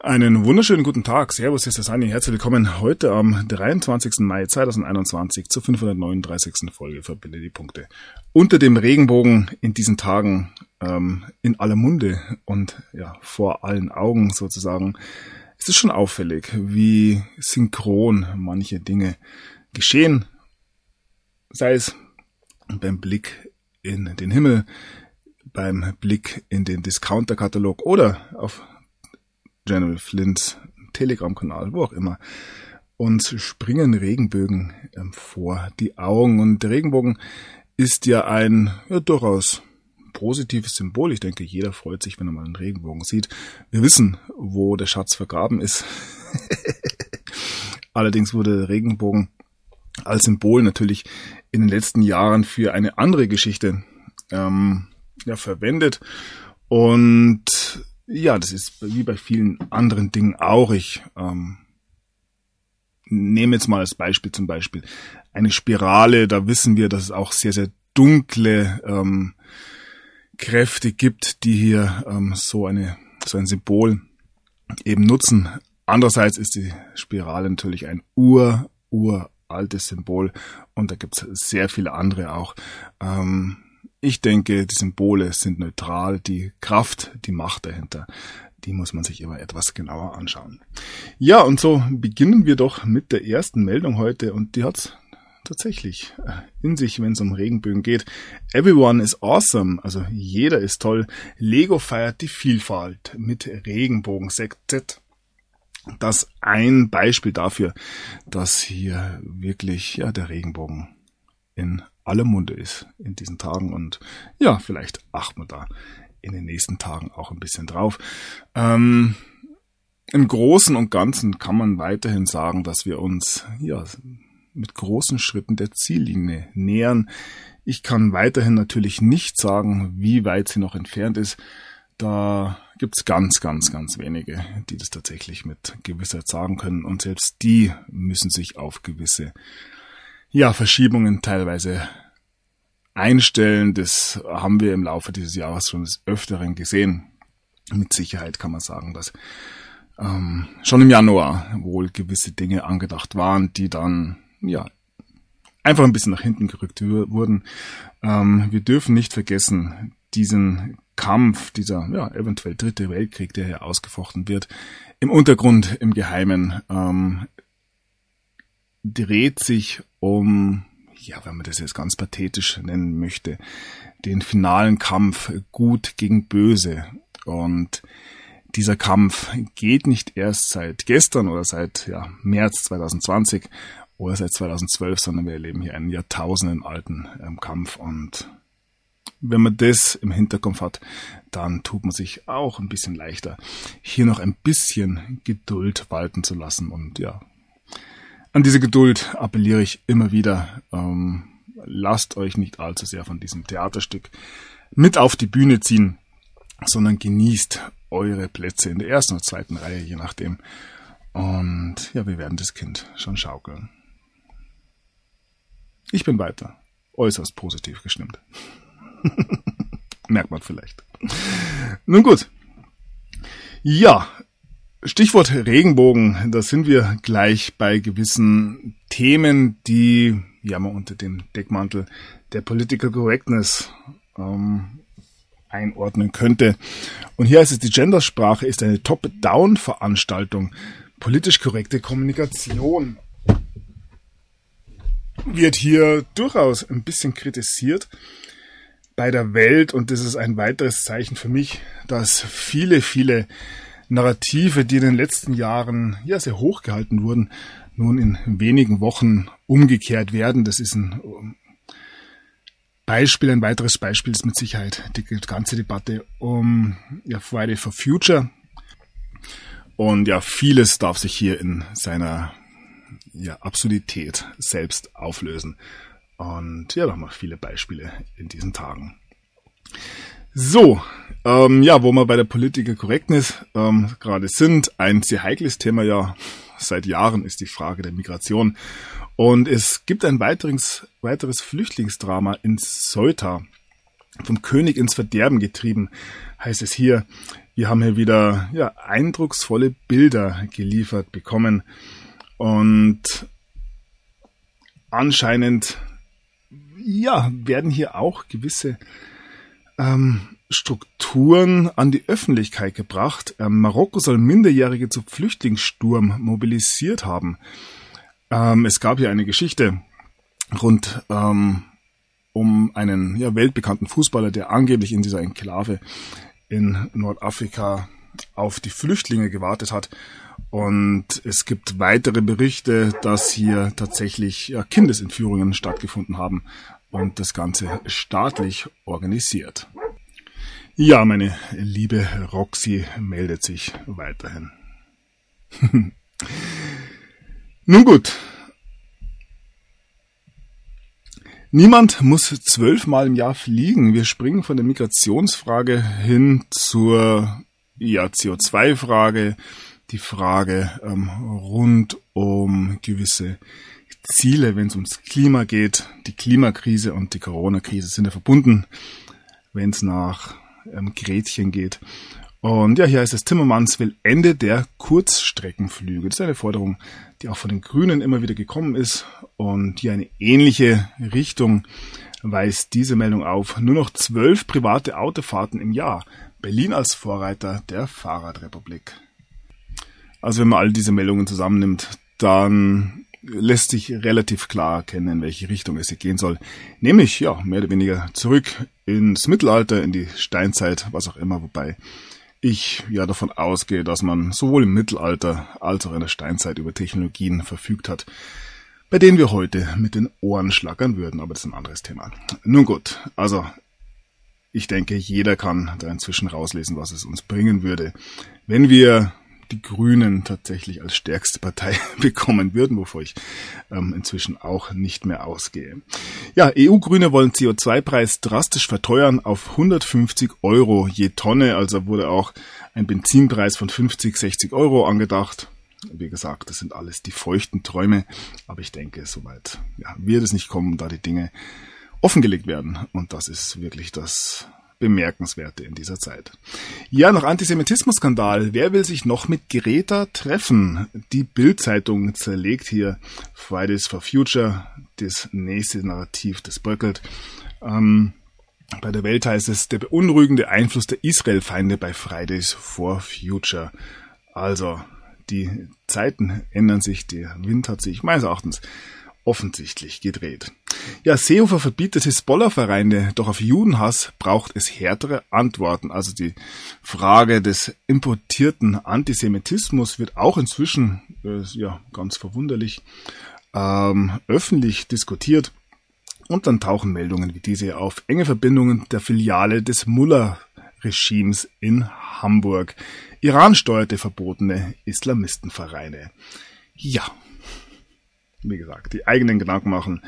Einen wunderschönen guten Tag. Servus, hier ist der Sani. Herzlich willkommen heute am 23. Mai 2021 zur 539. Folge Verbinde die Punkte. Unter dem Regenbogen in diesen Tagen in aller Munde und ja vor allen Augen sozusagen. Es ist schon auffällig, wie synchron manche Dinge geschehen. Sei es beim Blick in den Himmel, beim Blick in den Discounter-Katalog oder auf General Flints Telegram-Kanal, wo auch immer. Uns springen Regenbögen vor die Augen. Und der Regenbogen ist ja ein durchaus positives Symbol. Ich denke, jeder freut sich, wenn er mal einen Regenbogen sieht. Wir wissen, wo der Schatz vergraben ist. Allerdings wurde der Regenbogen als Symbol natürlich in den letzten Jahren für eine andere Geschichte verwendet. Und ja, das ist wie bei vielen anderen Dingen auch. Ich nehme jetzt mal als Beispiel zum Beispiel eine Spirale. Da wissen wir, dass es auch sehr, sehr dunkle Kräfte gibt, die hier so ein Symbol eben nutzen. Andererseits ist die Spirale natürlich ein uraltes Symbol und da gibt es sehr viele andere auch. Ich denke, die Symbole sind neutral, die Kraft, die Macht dahinter, die muss man sich immer etwas genauer anschauen. Ja, und so beginnen wir doch mit der ersten Meldung heute und die hat's tatsächlich in sich, wenn es um Regenbögen geht. Everyone is awesome, also jeder ist toll. Lego feiert die Vielfalt mit Regenbogen-Set. Das ein Beispiel dafür, dass hier wirklich der Regenbogen in aller Munde ist in diesen Tagen und ja, vielleicht achten wir da in den nächsten Tagen auch ein bisschen drauf. Im Großen und Ganzen kann man weiterhin sagen, dass wir uns mit großen Schritten der Ziellinie nähern. Ich kann weiterhin natürlich nicht sagen, wie weit sie noch entfernt ist. Da gibt's ganz wenige, die das tatsächlich mit Gewissheit sagen können und selbst die müssen sich auf gewisse Verschiebungen teilweise einstellen. Das haben wir im Laufe dieses Jahres schon des Öfteren gesehen. Mit Sicherheit kann man sagen, dass schon im Januar wohl gewisse Dinge angedacht waren, die dann einfach ein bisschen nach hinten gerückt wurden. Wir dürfen nicht vergessen, diesen Kampf, dieser eventuell dritte Weltkrieg, der hier ausgefochten wird, im Untergrund, im Geheimen, dreht sich um, wenn man das jetzt ganz pathetisch nennen möchte, den finalen Kampf Gut gegen Böse. Und dieser Kampf geht nicht erst seit gestern oder seit März 2020 oder seit 2012, sondern wir erleben hier einen jahrtausendenalten Kampf. Und wenn man das im Hinterkopf hat, dann tut man sich auch ein bisschen leichter, hier noch ein bisschen Geduld walten zu lassen. Und an diese Geduld appelliere ich immer wieder. Lasst euch nicht allzu sehr von diesem Theaterstück mit auf die Bühne ziehen, sondern genießt eure Plätze in der ersten oder zweiten Reihe, je nachdem. Und wir werden das Kind schon schaukeln. Ich bin weiter äußerst positiv gestimmt. Merkt man vielleicht. Nun gut. Stichwort Regenbogen, da sind wir gleich bei gewissen Themen, die man unter dem Deckmantel der Political Correctness einordnen könnte. Und hier heißt es, die Gendersprache ist eine Top-Down-Veranstaltung. Politisch korrekte Kommunikation wird hier durchaus ein bisschen kritisiert bei der Welt und das ist ein weiteres Zeichen für mich, dass viele Narrative, die in den letzten Jahren sehr hoch gehalten wurden, nun in wenigen Wochen umgekehrt werden. Das ist ein weiteres Beispiel ist mit Sicherheit die ganze Debatte um Friday for Future. Und vieles darf sich hier in seiner Absurdität selbst auflösen. Und da haben wir viele Beispiele in diesen Tagen. So, wo wir bei der Political Correctness gerade sind, ein sehr heikles Thema seit Jahren ist die Frage der Migration. Und es gibt ein weiteres Flüchtlingsdrama in Ceuta. Vom König ins Verderben getrieben, heißt es hier. Wir haben hier wieder eindrucksvolle Bilder geliefert bekommen und anscheinend werden hier auch gewisse Strukturen an die Öffentlichkeit gebracht. Marokko soll Minderjährige zu Flüchtlingssturm mobilisiert haben. Es gab hier eine Geschichte rund um einen weltbekannten Fußballer, der angeblich in dieser Enklave in Nordafrika auf die Flüchtlinge gewartet hat. Und es gibt weitere Berichte, dass hier tatsächlich Kindesentführungen stattgefunden haben und das Ganze staatlich organisiert. Ja, meine liebe Roxy meldet sich weiterhin. Nun gut. Niemand muss 12-mal im Jahr fliegen. Wir springen von der Migrationsfrage hin zur CO2-Frage, die Frage rund um gewisse Ziele, wenn es ums Klima geht. Die Klimakrise und die Corona-Krise sind ja verbunden, wenn es nach Gretchen geht. Und hier heißt es, Timmermans will Ende der Kurzstreckenflüge. Das ist eine Forderung, die auch von den Grünen immer wieder gekommen ist. Und hier eine ähnliche Richtung weist diese Meldung auf. Nur noch 12 private Autofahrten im Jahr. Berlin als Vorreiter der Fahrradrepublik. Also wenn man all diese Meldungen zusammennimmt, dann lässt sich relativ klar erkennen, in welche Richtung es hier gehen soll. Nämlich, mehr oder weniger zurück ins Mittelalter, in die Steinzeit, was auch immer, wobei ich davon ausgehe, dass man sowohl im Mittelalter als auch in der Steinzeit über Technologien verfügt hat, bei denen wir heute mit den Ohren schlackern würden, aber das ist ein anderes Thema. Nun gut, also ich denke, jeder kann da inzwischen rauslesen, was es uns bringen würde, wenn wir die Grünen tatsächlich als stärkste Partei bekommen würden, wovor ich inzwischen auch nicht mehr ausgehe. Ja, EU-Grüne wollen CO2-Preis drastisch verteuern auf 150 Euro je Tonne, also wurde auch ein Benzinpreis von 50, 60 Euro angedacht. Wie gesagt, das sind alles die feuchten Träume, aber ich denke, soweit wird es nicht kommen, da die Dinge offengelegt werden und das ist wirklich das Bemerkenswerte in dieser Zeit. Ja, noch Antisemitismus-Skandal. Wer will sich noch mit Greta treffen? Die Bild-Zeitung zerlegt hier Fridays for Future, das nächste Narrativ, das bröckelt. Bei der Welt heißt es, der beunruhigende Einfluss der Israel-Feinde bei Fridays for Future. Also, die Zeiten ändern sich, der Wind hat sich meines Erachtens offensichtlich gedreht. Ja, Seehofer verbietet Hisbollah-Vereine, doch auf Judenhass braucht es härtere Antworten. Also die Frage des importierten Antisemitismus wird auch inzwischen, ganz verwunderlich, öffentlich diskutiert. Und dann tauchen Meldungen wie diese auf. Enge Verbindungen der Filiale des Mullah-Regimes in Hamburg. Iran steuerte verbotene Islamistenvereine. Ja, wie gesagt, die eigenen Gedanken machen.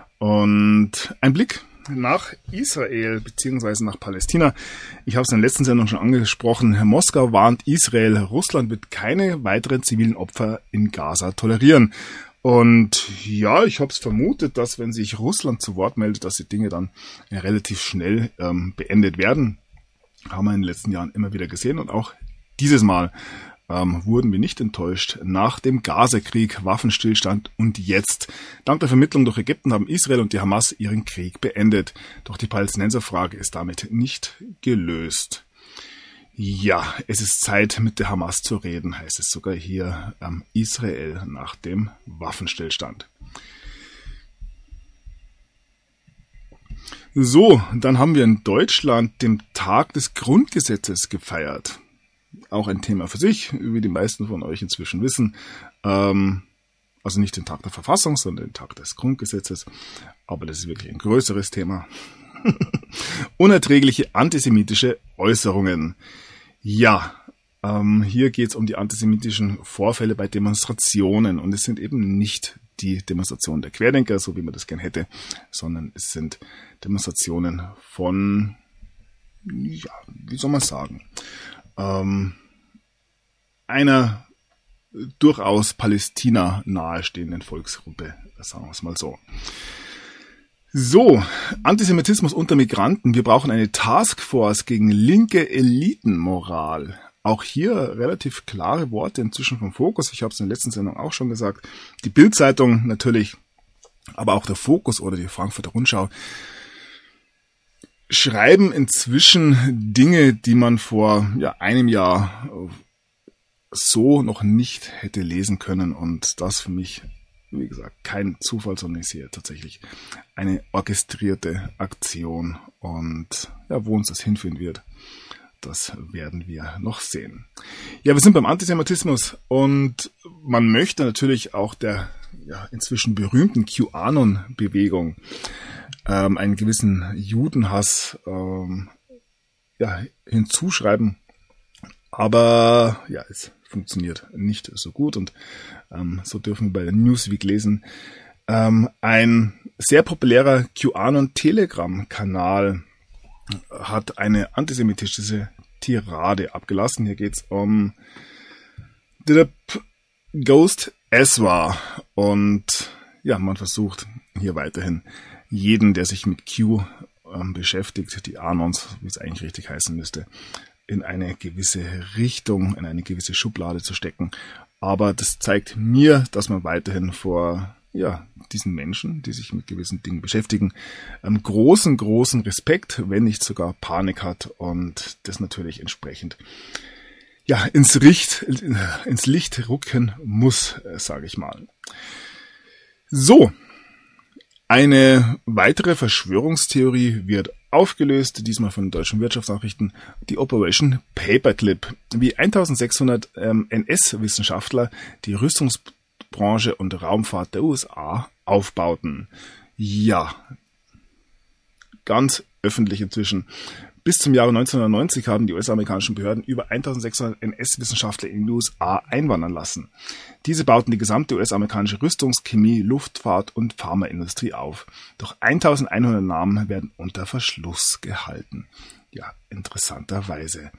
Und ein Blick nach Israel bzw. nach Palästina. Ich habe es in der letzten Sendung schon angesprochen. Moskau warnt Israel, Russland wird keine weiteren zivilen Opfer in Gaza tolerieren. Und ja, ich habe es vermutet, dass wenn sich Russland zu Wort meldet, dass die Dinge dann relativ schnell beendet werden. Haben wir in den letzten Jahren immer wieder gesehen und auch dieses Mal wurden wir nicht enttäuscht. Nach dem Gaza-Krieg, Waffenstillstand und jetzt. Dank der Vermittlung durch Ägypten haben Israel und die Hamas ihren Krieg beendet. Doch die Palästinenserfrage ist damit nicht gelöst. Ja, es ist Zeit, mit der Hamas zu reden, heißt es sogar hier Israel nach dem Waffenstillstand. So, dann haben wir in Deutschland den Tag des Grundgesetzes gefeiert. Auch ein Thema für sich, wie die meisten von euch inzwischen wissen. Also nicht den Tag der Verfassung, sondern den Tag des Grundgesetzes. Aber das ist wirklich ein größeres Thema. Unerträgliche antisemitische Äußerungen. Ja, hier geht es um die antisemitischen Vorfälle bei Demonstrationen. Und es sind eben nicht die Demonstrationen der Querdenker, so wie man das gern hätte, sondern es sind Demonstrationen von, wie soll man sagen, einer durchaus Palästina nahestehenden Volksgruppe, sagen wir es mal so. So, Antisemitismus unter Migranten. Wir brauchen eine Taskforce gegen linke Elitenmoral. Auch hier relativ klare Worte inzwischen vom Fokus. Ich habe es in der letzten Sendung auch schon gesagt. Die Bild-Zeitung natürlich, aber auch der Fokus oder die Frankfurter Rundschau schreiben inzwischen Dinge, die man vor einem Jahr so noch nicht hätte lesen können. Und das für mich, wie gesagt, kein Zufall, sondern ich sehe tatsächlich eine orchestrierte Aktion. Und wo uns das hinführen wird, das werden wir noch sehen. Ja, wir sind beim Antisemitismus und man möchte natürlich auch der inzwischen berühmten QAnon-Bewegung einen gewissen Judenhass hinzuschreiben. Aber es funktioniert nicht so gut und so dürfen wir bei der Newsweek lesen. Ein sehr populärer QAnon-Telegram-Kanal hat eine antisemitische Tirade abgelassen. Hier geht's um Ghost Ezra und man versucht hier weiterhin jeden, der sich mit Q beschäftigt, die Anons, wie es eigentlich richtig heißen müsste, in eine gewisse Richtung, in eine gewisse Schublade zu stecken. Aber das zeigt mir, dass man weiterhin vor diesen Menschen, die sich mit gewissen Dingen beschäftigen, großen Respekt, wenn nicht sogar Panik hat und das natürlich entsprechend ins Licht rücken muss, sage ich mal. So, eine weitere Verschwörungstheorie wird aufgelöst, diesmal von den deutschen Wirtschaftsnachrichten, die Operation Paperclip, wie 1600 NS-Wissenschaftler die Rüstungsbranche und Raumfahrt der USA aufbauten. Ja, ganz öffentlich inzwischen. Bis zum Jahre 1990 haben die US-amerikanischen Behörden über 1600 NS-Wissenschaftler in die USA einwandern lassen. Diese bauten die gesamte US-amerikanische Rüstungs-, Chemie-, Luftfahrt- und Pharmaindustrie auf. Doch 1100 Namen werden unter Verschluss gehalten. Ja, interessanterweise.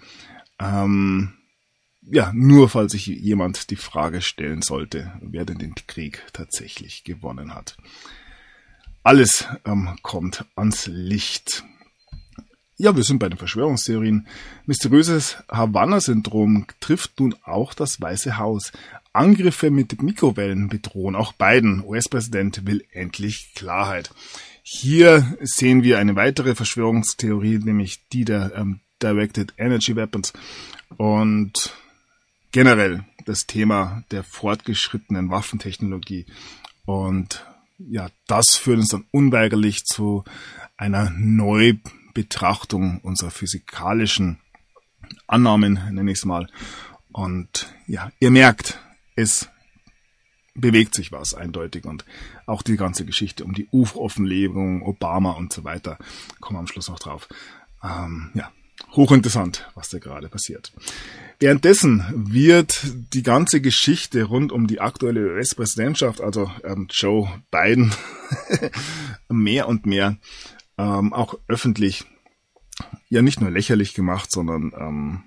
Nur falls sich jemand die Frage stellen sollte, wer denn den Krieg tatsächlich gewonnen hat. Alles kommt ans Licht. Ja, wir sind bei den Verschwörungstheorien. Mysteriöses Havanna-Syndrom trifft nun auch das Weiße Haus. Angriffe mit Mikrowellen bedrohen auch Biden. US-Präsident will endlich Klarheit. Hier sehen wir eine weitere Verschwörungstheorie, nämlich die der Directed Energy Weapons und generell das Thema der fortgeschrittenen Waffentechnologie. Und das führt uns dann unweigerlich zu einer Neubetrachtung unserer physikalischen Annahmen, nenne ich es mal. Und ihr merkt, es bewegt sich was eindeutig und auch die ganze Geschichte um die UFO-Offenlegung, Obama und so weiter, kommen wir am Schluss noch drauf. Hochinteressant, was da gerade passiert. Währenddessen wird die ganze Geschichte rund um die aktuelle US-Präsidentschaft, also Joe Biden, mehr und mehr auch öffentlich nicht nur lächerlich gemacht, sondern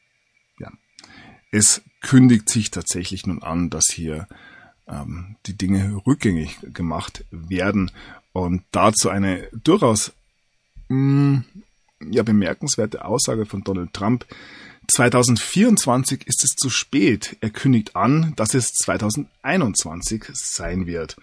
es kündigt sich tatsächlich nun an, dass hier die Dinge rückgängig gemacht werden und dazu eine durchaus bemerkenswerte Aussage von Donald Trump. 2024 ist es zu spät. Er kündigt an, dass es 2021 sein wird.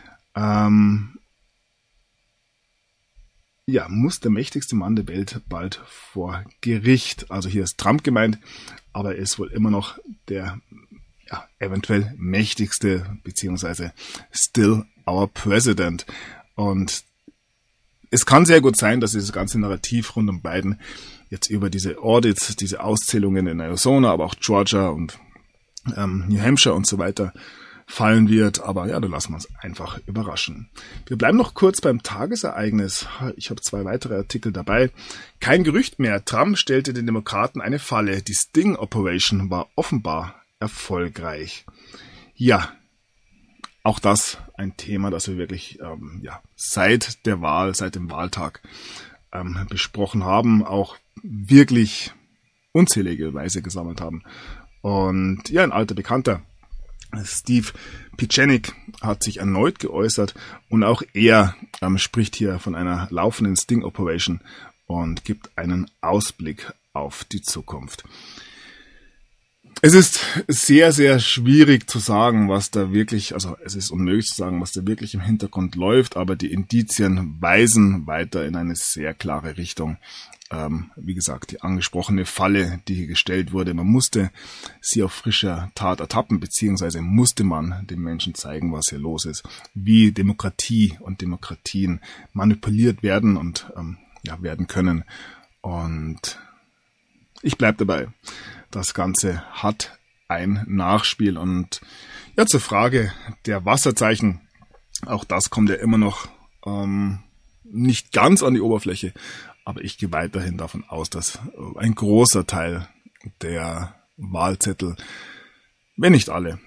Muss der mächtigste Mann der Welt bald vor Gericht. Also hier ist Trump gemeint, aber er ist wohl immer noch der eventuell mächtigste, beziehungsweise still our president. Und es kann sehr gut sein, dass dieses ganze Narrativ rund um Biden jetzt über diese Audits, diese Auszählungen in Arizona, aber auch Georgia und New Hampshire und so weiter fallen wird. Aber da lassen wir uns einfach überraschen. Wir bleiben noch kurz beim Tagesereignis. Ich habe 2 weitere Artikel dabei. Kein Gerücht mehr. Trump stellte den Demokraten eine Falle. Die Sting Operation war offenbar erfolgreich. Ja, auch das ein Thema, das wir wirklich seit der Wahl, seit dem Wahltag besprochen haben, auch wirklich unzählige Weise gesammelt haben. Und ein alter Bekannter, Steve Pieczenik hat sich erneut geäußert und auch er spricht hier von einer laufenden Sting Operation und gibt einen Ausblick auf die Zukunft. Es ist sehr, sehr schwierig zu sagen, was da wirklich, also es ist unmöglich zu sagen, was da wirklich im Hintergrund läuft, aber die Indizien weisen weiter in eine sehr klare Richtung. Wie gesagt, die angesprochene Falle, die hier gestellt wurde, man musste sie auf frischer Tat ertappen, beziehungsweise musste man den Menschen zeigen, was hier los ist, wie Demokratie und Demokratien manipuliert werden und werden können. Und ich bleibe dabei. Das Ganze hat ein Nachspiel. Und ja, zur Frage der Wasserzeichen, auch das kommt ja immer noch nicht ganz an die Oberfläche, aber ich gehe weiterhin davon aus, dass ein großer Teil der Wahlzettel, wenn nicht alle,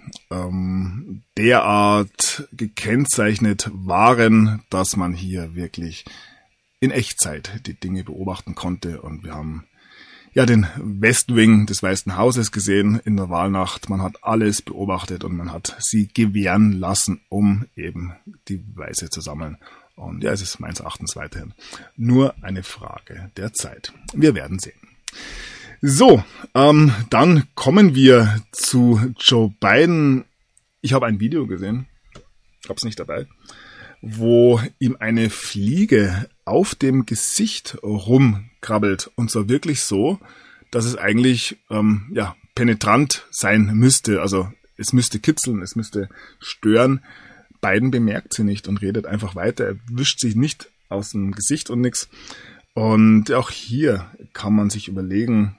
derart gekennzeichnet waren, dass man hier wirklich in Echtzeit die Dinge beobachten konnte. Und wir haben ja den West Wing des Weißen Hauses gesehen in der Wahlnacht. Man hat alles beobachtet und man hat sie gewähren lassen, um eben die Beweise zu sammeln. Und ja, es ist meines Erachtens weiterhin nur eine Frage der Zeit. Wir werden sehen. So, dann kommen wir zu Joe Biden. Ich habe ein Video gesehen, habe es nicht dabei, wo ihm eine Fliege auf dem Gesicht rumkrabbelt. Und zwar wirklich so, dass es eigentlich penetrant sein müsste. Also es müsste kitzeln, es müsste stören. Biden bemerkt sie nicht und redet einfach weiter. Er wischt sich nicht aus dem Gesicht und nix. Und auch hier kann man sich überlegen,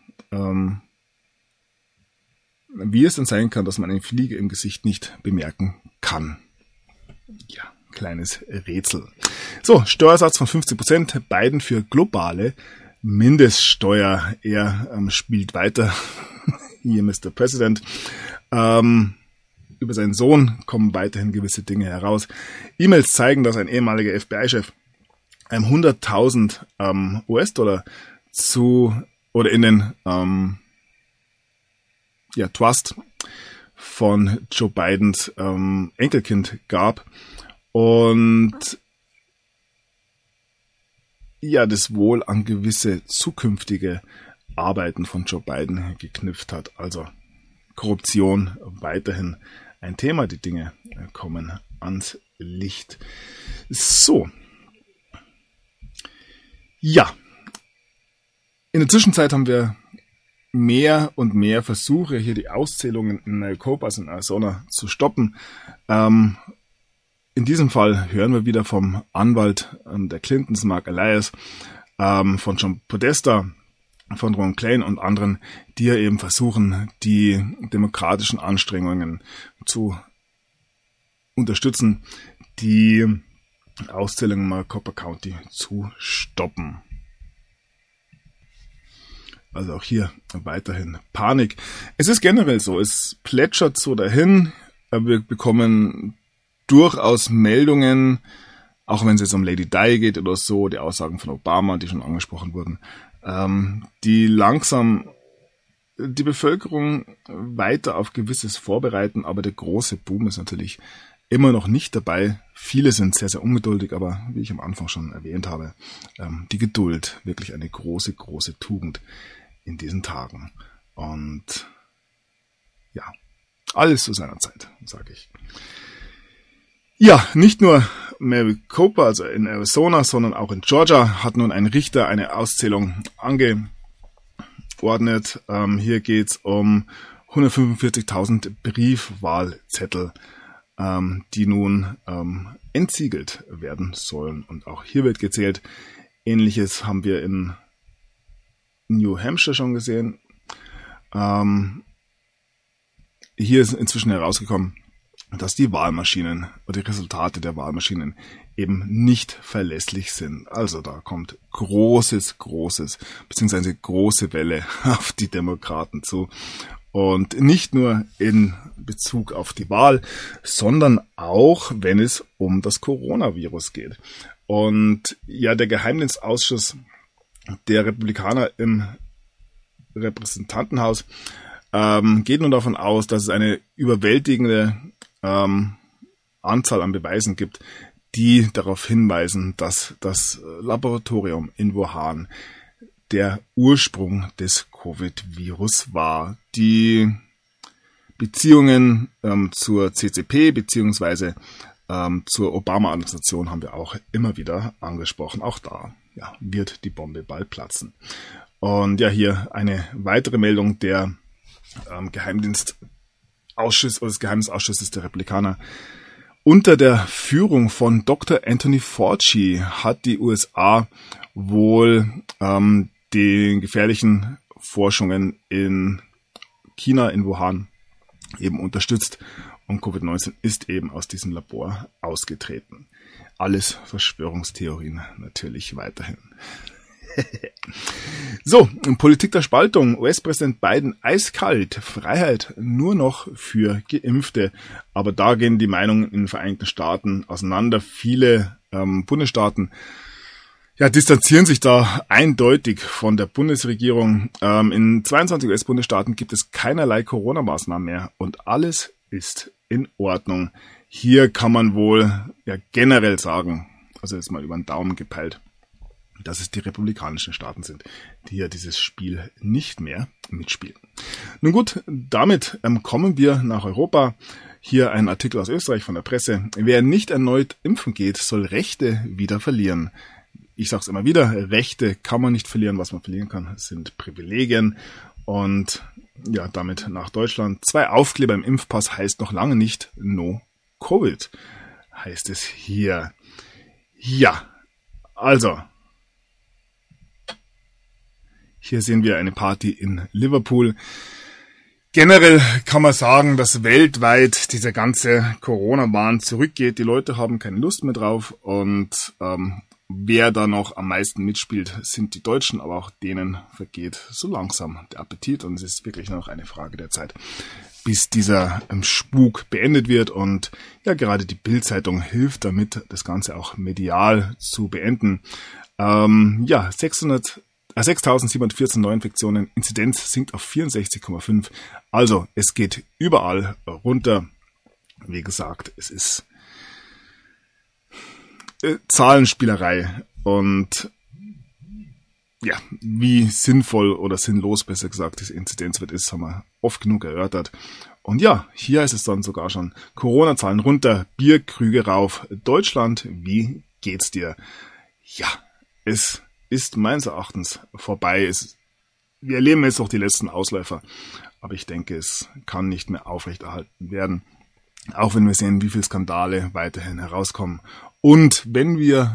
wie es denn sein kann, dass man eine Fliege im Gesicht nicht bemerken kann. Ja, kleines Rätsel. So, Steuersatz von 50%. Biden für globale Mindeststeuer. Er spielt weiter. Hier, Mr. President. Über seinen Sohn kommen weiterhin gewisse Dinge heraus. E-Mails zeigen, dass ein ehemaliger FBI-Chef 100.000 US-Dollar in den Trust von Joe Bidens Enkelkind gab und ja, das wohl an gewisse zukünftige Arbeiten von Joe Biden geknüpft hat. Also Korruption weiterhin ein Thema, die Dinge kommen ans Licht. So. Ja. In der Zwischenzeit haben wir mehr und mehr Versuche, hier die Auszählungen in Maricopa, in Arizona, zu stoppen. In diesem Fall hören wir wieder vom Anwalt der Clintons, Mark Elias, von John Podesta, von Ron Klain und anderen, die ja eben versuchen, die demokratischen Anstrengungen zu unterstützen, die Auszählung in Maricopa County zu stoppen. Also auch hier weiterhin Panik. Es ist generell so, es plätschert so dahin. Wir bekommen durchaus Meldungen, auch wenn es jetzt um Lady Di geht oder so, die Aussagen von Obama, die schon angesprochen wurden, die langsam die Bevölkerung weiter auf Gewisses vorbereiten, aber der große Boom ist natürlich immer noch nicht dabei. Viele sind sehr, sehr ungeduldig, aber wie ich am Anfang schon erwähnt habe, die Geduld wirklich eine große, große Tugend in diesen Tagen. Und ja, alles zu seiner Zeit, sage ich. Ja, nicht nur Maricopa, also in Arizona, sondern auch in Georgia hat nun ein Richter eine Auszählung angeordnet. Hier geht's um 145.000 Briefwahlzettel, die nun entsiegelt werden sollen. Und auch hier wird gezählt. Ähnliches haben wir in New Hampshire schon gesehen. Hier ist inzwischen herausgekommen, dass die Wahlmaschinen oder die Resultate der Wahlmaschinen eben nicht verlässlich sind. Also da kommt große Welle auf die Demokraten zu. Und nicht nur in Bezug auf die Wahl, sondern auch, wenn es um das Coronavirus geht. Und ja, der Geheimdienstausschuss der Republikaner im Repräsentantenhaus geht nun davon aus, dass es eine überwältigende Anzahl an Beweisen gibt, die darauf hinweisen, dass das Laboratorium in Wuhan der Ursprung des Covid-Virus war. Die Beziehungen zur CCP beziehungsweise zur Obama-Administration haben wir auch immer wieder angesprochen. Auch da wird die Bombe bald platzen. Und ja, hier eine weitere Meldung der Geheimdienstausschuss oder des Geheimdienstausschusses der Republikaner. Unter der Führung von Dr. Anthony Fauci hat die USA wohl die gefährlichen Forschungen in China, in Wuhan, eben unterstützt. Und Covid-19 ist eben aus diesem Labor ausgetreten. Alles Verschwörungstheorien natürlich weiterhin. So, Politik der Spaltung. US-Präsident Biden eiskalt. Freiheit nur noch für Geimpfte. Aber da gehen die Meinungen in den Vereinigten Staaten auseinander. Viele Bundesstaaten distanzieren sich da eindeutig von der Bundesregierung. In 22 US-Bundesstaaten gibt es keinerlei Corona-Maßnahmen mehr. Und alles ist in Ordnung. Hier kann man wohl generell sagen, also jetzt mal über den Daumen gepeilt, dass es die republikanischen Staaten sind, die ja dieses Spiel nicht mehr mitspielen. Nun gut, damit kommen wir nach Europa. Hier ein Artikel aus Österreich von der Presse. Wer nicht erneut impfen geht, soll Rechte wieder verlieren. Ich sage es immer wieder, Rechte kann man nicht verlieren. Was man verlieren kann, sind Privilegien. Und ja, damit nach Deutschland. 2 Aufkleber im Impfpass heißt noch lange nicht No Covid, heißt es hier. Ja, also hier sehen wir eine Party in Liverpool. Generell kann man sagen, dass weltweit dieser ganze Corona-Wahn zurückgeht. Die Leute haben keine Lust mehr drauf und wer da noch am meisten mitspielt, sind die Deutschen, aber auch denen vergeht so langsam der Appetit und es ist wirklich nur noch eine Frage der Zeit, bis dieser Spuk beendet wird und ja, gerade die Bild-Zeitung hilft damit, das Ganze auch medial zu beenden. 6.714 Neuinfektionen, Inzidenz sinkt auf 64,5. Also es geht überall runter. Wie gesagt, es ist Zahlenspielerei und ja, wie sinnvoll oder sinnlos, besser gesagt, diese Inzidenzwert ist, haben wir oft genug erörtert. Und ja, hier ist es dann sogar schon Corona-Zahlen runter, Bierkrüge rauf. Deutschland, wie geht's dir? Ja, es ist meines Erachtens vorbei. Wir erleben jetzt noch die letzten Ausläufer, aber ich denke, es kann nicht mehr aufrechterhalten werden. Auch wenn wir sehen, wie viele Skandale weiterhin herauskommen. Und wenn wir,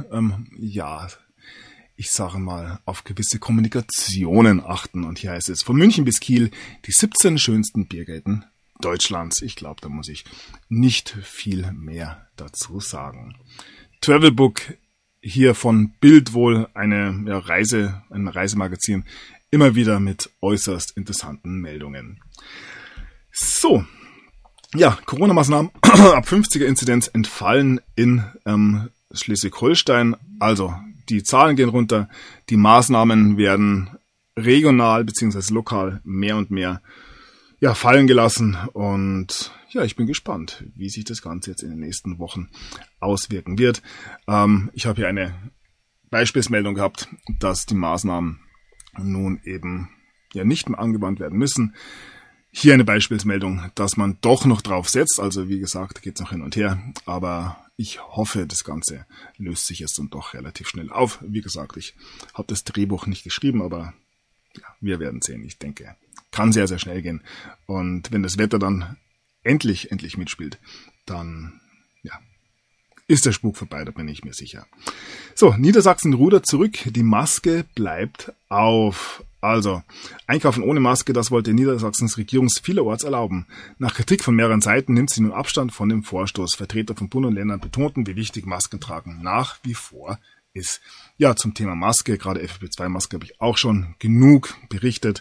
ich sage mal, auf gewisse Kommunikationen achten. Und hier heißt es, von München bis Kiel, die 17 schönsten Biergärten Deutschlands. Ich glaube, da muss ich nicht viel mehr dazu sagen. Travelbook, hier von Bild wohl ein Reisemagazin, immer wieder mit äußerst interessanten Meldungen. So, ja, Corona-Maßnahmen ab 50er-Inzidenz entfallen in Schleswig-Holstein. Also die Zahlen gehen runter, die Maßnahmen werden regional bzw. lokal mehr und mehr fallen gelassen. Und ja, ich bin gespannt, wie sich das Ganze jetzt in den nächsten Wochen auswirken wird. Ich habe hier eine Beispielsmeldung gehabt, dass die Maßnahmen nun eben nicht mehr angewandt werden müssen. Hier eine Beispielsmeldung, dass man doch noch drauf setzt. Also wie gesagt, geht's noch hin und her. Aber ich hoffe, das Ganze löst sich jetzt dann doch relativ schnell auf. Wie gesagt, ich habe das Drehbuch nicht geschrieben, aber ja, wir werden sehen. Ich denke, kann sehr, sehr schnell gehen. Und wenn das Wetter dann endlich mitspielt, dann ist der Spuk vorbei, da bin ich mir sicher. So, Niedersachsen rudert zurück, die Maske bleibt auf. Also, Einkaufen ohne Maske, das wollte Niedersachsens Regierung vielerorts erlauben. Nach Kritik von mehreren Seiten nimmt sie nun Abstand von dem Vorstoß. Vertreter von Bund und Ländern betonten, wie wichtig Maskentragen nach wie vor ist. Ja, zum Thema Maske, gerade FFP2-Maske habe ich auch schon genug berichtet.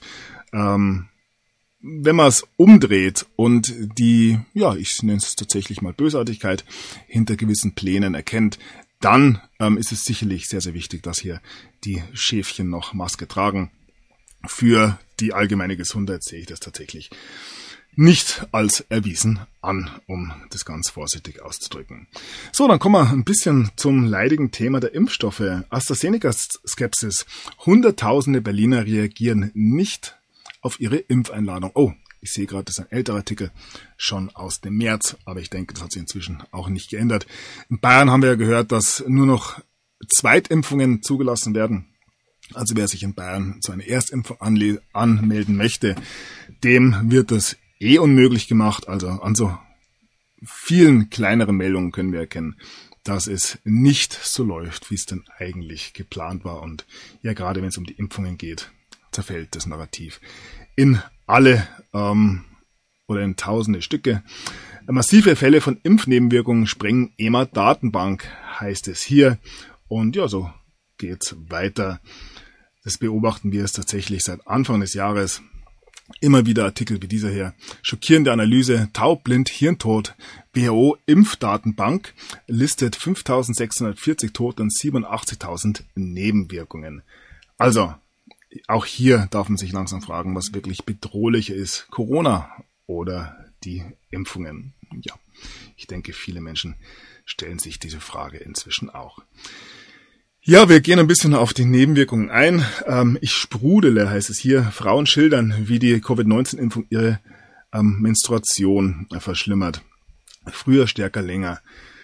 Wenn man es umdreht und die, ich nenne es tatsächlich mal Bösartigkeit, hinter gewissen Plänen erkennt, dann ist es sicherlich sehr, sehr wichtig, dass hier die Schäfchen noch Maske tragen. Für die allgemeine Gesundheit sehe ich das tatsächlich nicht als erwiesen an, um das ganz vorsichtig auszudrücken. So, dann kommen wir ein bisschen zum leidigen Thema der Impfstoffe. AstraZeneca-Skepsis. Hunderttausende Berliner reagieren nicht auf ihre Impfeinladung. Oh, ich sehe gerade, das ist ein älterer Artikel, schon aus dem März, aber ich denke, das hat sich inzwischen auch nicht geändert. In Bayern haben wir ja gehört, dass nur noch Zweitimpfungen zugelassen werden. Also wer sich in Bayern zu einer Erstimpfung anmelden möchte, dem wird das unmöglich gemacht. Also an so vielen kleineren Meldungen können wir erkennen, dass es nicht so läuft, wie es denn eigentlich geplant war. Und ja, gerade wenn es um die Impfungen geht, zerfällt das Narrativ in alle oder in tausende Stücke. Massive Fälle von Impfnebenwirkungen sprengen EMA-Datenbank, heißt es hier. Und ja, so geht's weiter. Das beobachten wir es tatsächlich seit Anfang des Jahres. Immer wieder Artikel wie dieser hier. Schockierende Analyse, taubblind, Hirntod. WHO-Impfdatenbank listet 5.640 Tote und 87.000 Nebenwirkungen. Also, auch hier darf man sich langsam fragen, was wirklich bedrohlicher ist. Corona oder die Impfungen? Ja, ich denke, viele Menschen stellen sich diese Frage inzwischen auch. Ja, wir gehen ein bisschen auf die Nebenwirkungen ein. Ich sprudele, heißt es hier. Frauen schildern, wie die Covid-19-Impfung ihre Menstruation verschlimmert. Früher, stärker, länger.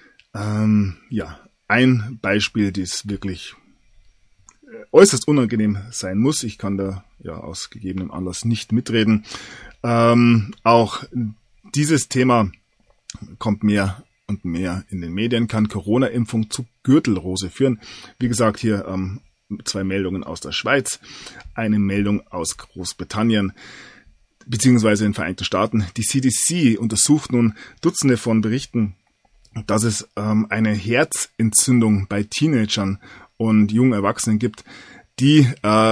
Ja, ein Beispiel, das wirklich äußerst unangenehm sein muss. Ich kann da ja aus gegebenem Anlass nicht mitreden. Auch dieses Thema kommt mehr und mehr in den Medien, kann Corona-Impfung zu Gürtelrose führen. Wie gesagt, hier 2 Meldungen aus der Schweiz, eine Meldung aus Großbritannien, beziehungsweise in den Vereinigten Staaten. Die CDC untersucht nun Dutzende von Berichten, dass es eine Herzentzündung bei Teenagern und jungen Erwachsenen gibt, die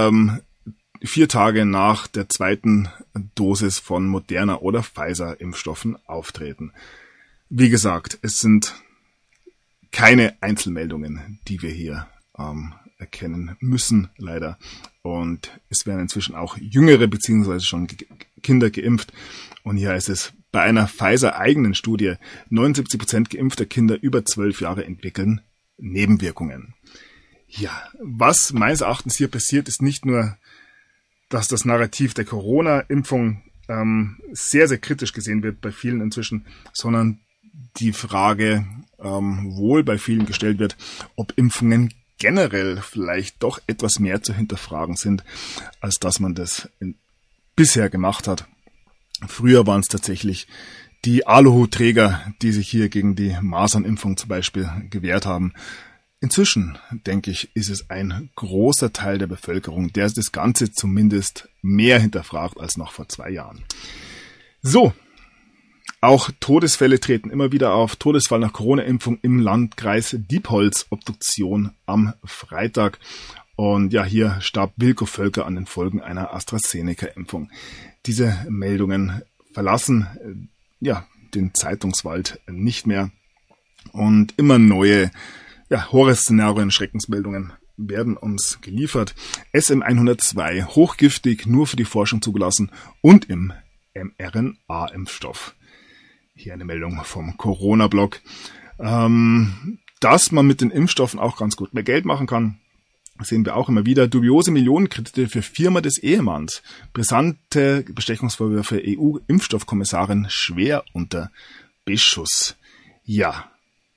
4 Tage nach der zweiten Dosis von Moderna oder Pfizer-Impfstoffen auftreten. Wie gesagt, es sind keine Einzelmeldungen, die wir hier erkennen müssen, leider. Und es werden inzwischen auch Jüngere bzw. schon Kinder geimpft. Und hier heißt es, bei einer Pfizer-eigenen Studie, 79% geimpfter Kinder über 12 Jahre entwickeln Nebenwirkungen. Ja, was meines Erachtens hier passiert, ist nicht nur, dass das Narrativ der Corona-Impfung sehr, sehr kritisch gesehen wird bei vielen inzwischen, sondern die Frage wohl bei vielen gestellt wird, ob Impfungen generell vielleicht doch etwas mehr zu hinterfragen sind, als dass man das bisher gemacht hat. Früher waren es tatsächlich die Aluhutträger, die sich hier gegen die Masernimpfung zum Beispiel gewehrt haben. Inzwischen, denke ich, ist es ein großer Teil der Bevölkerung, der das Ganze zumindest mehr hinterfragt als noch vor 2 Jahren. So, auch Todesfälle treten immer wieder auf. Todesfall nach Corona-Impfung im Landkreis Diepholz, Obduktion am Freitag. Und ja, hier starb Wilko Völker an den Folgen einer AstraZeneca-Impfung. Diese Meldungen verlassen den Zeitungswald nicht mehr. Und immer neue Horrorszenarien, Schreckensmeldungen werden uns geliefert. SM102, hochgiftig, nur für die Forschung zugelassen und im mRNA-Impfstoff. Hier eine Meldung vom Corona-Blog. Dass man mit den Impfstoffen auch ganz gut mehr Geld machen kann, sehen wir auch immer wieder. Dubiose Millionenkredite für Firma des Ehemanns. Brisante Bestechungsvorwürfe EU-Impfstoffkommissarin schwer unter Beschuss. Ja.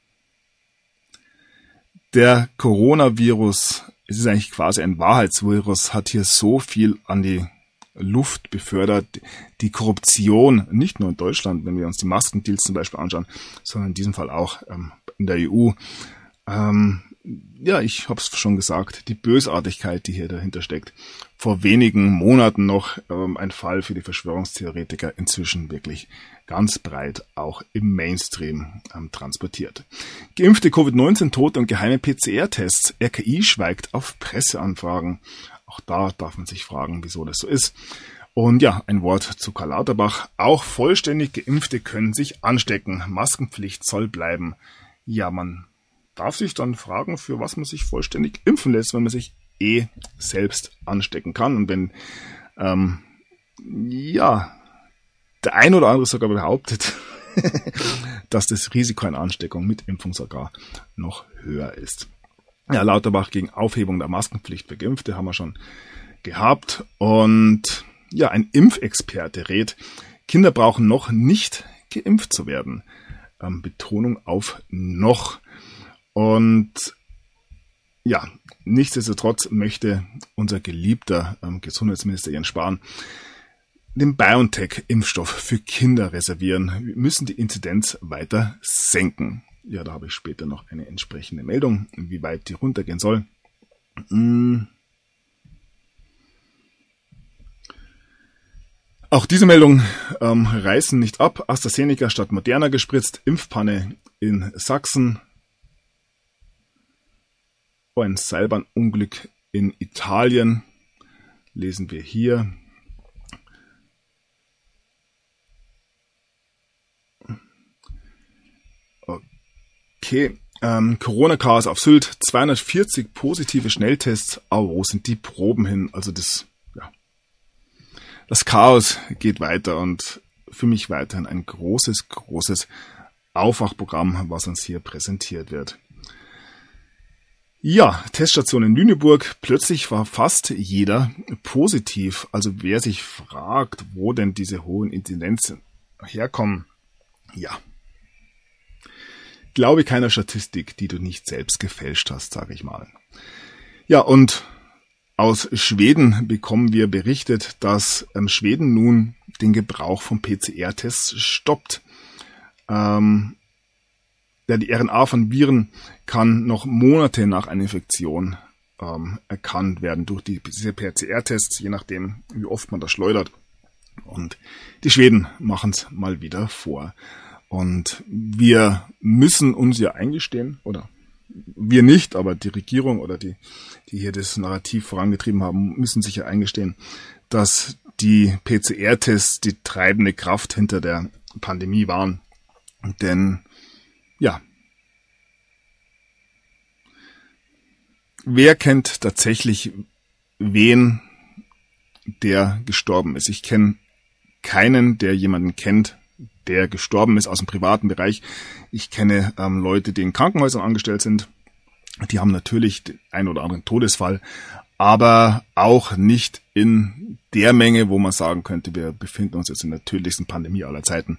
Der Coronavirus, es ist eigentlich quasi ein Wahrheitsvirus, hat hier so viel an die Luft befördert. Die Korruption, nicht nur in Deutschland, wenn wir uns die Maskendeals zum Beispiel anschauen, sondern in diesem Fall auch in der EU. Ich habe es schon gesagt, die Bösartigkeit, die hier dahinter steckt. Vor wenigen Monaten noch ein Fall für die Verschwörungstheoretiker, inzwischen wirklich ganz breit auch im Mainstream transportiert. Geimpfte Covid-19-Tote und geheime PCR-Tests. RKI schweigt auf Presseanfragen. Auch da darf man sich fragen, wieso das so ist. Und ja, ein Wort zu Karl Lauterbach. Auch vollständig Geimpfte können sich anstecken. Maskenpflicht soll bleiben. Ja, man darf sich dann fragen, für was man sich vollständig impfen lässt, wenn man sich selbst anstecken kann. Und wenn ja, der ein oder andere sogar behauptet, dass das Risiko einer Ansteckung mit Impfung sogar noch höher ist. Ja, Lauterbach gegen Aufhebung der Maskenpflicht für Geimpfte haben wir schon gehabt. Und ja, ein Impfexperte rät, Kinder brauchen noch nicht geimpft zu werden. Betonung auf noch. Und ja, nichtsdestotrotz möchte unser geliebter Gesundheitsminister Jens Spahn den BioNTech-Impfstoff für Kinder reservieren. Wir müssen die Inzidenz weiter senken. Ja, da habe ich später noch eine entsprechende Meldung, wie weit die runtergehen soll. Auch diese Meldungen reißen nicht ab. AstraZeneca statt Moderna gespritzt, Impfpanne in Sachsen. Ein Seilbahnunglück in Italien, lesen wir hier. Okay, Corona-Chaos auf Sylt, 240 positive Schnelltests, aber wo sind die Proben hin? Also das Chaos geht weiter und für mich weiterhin ein großes Aufwachprogramm, was uns hier präsentiert wird. Ja, Teststation in Lüneburg, plötzlich war fast jeder positiv. Also wer sich fragt, wo denn diese hohen Inzidenzen herkommen, ja, glaube keiner Statistik, die du nicht selbst gefälscht hast, sage ich mal. Ja, und aus Schweden bekommen wir berichtet, dass Schweden nun den Gebrauch von PCR-Tests stoppt. Die RNA von Viren kann noch Monate nach einer Infektion erkannt werden durch diese PCR-Tests, je nachdem, wie oft man das schleudert. Und die Schweden machen es mal wieder vor. Und wir müssen uns ja eingestehen, oder wir nicht, aber die Regierung oder die hier das Narrativ vorangetrieben haben, müssen sich ja eingestehen, dass die PCR-Tests die treibende Kraft hinter der Pandemie waren. Denn ja, wer kennt tatsächlich wen, der gestorben ist? Ich kenne keinen, der jemanden kennt, der gestorben ist aus dem privaten Bereich. Ich kenne Leute, die in Krankenhäusern angestellt sind. Die haben natürlich den einen oder anderen Todesfall, aber auch nicht in der Menge, wo man sagen könnte, wir befinden uns jetzt in der tödlichsten Pandemie aller Zeiten.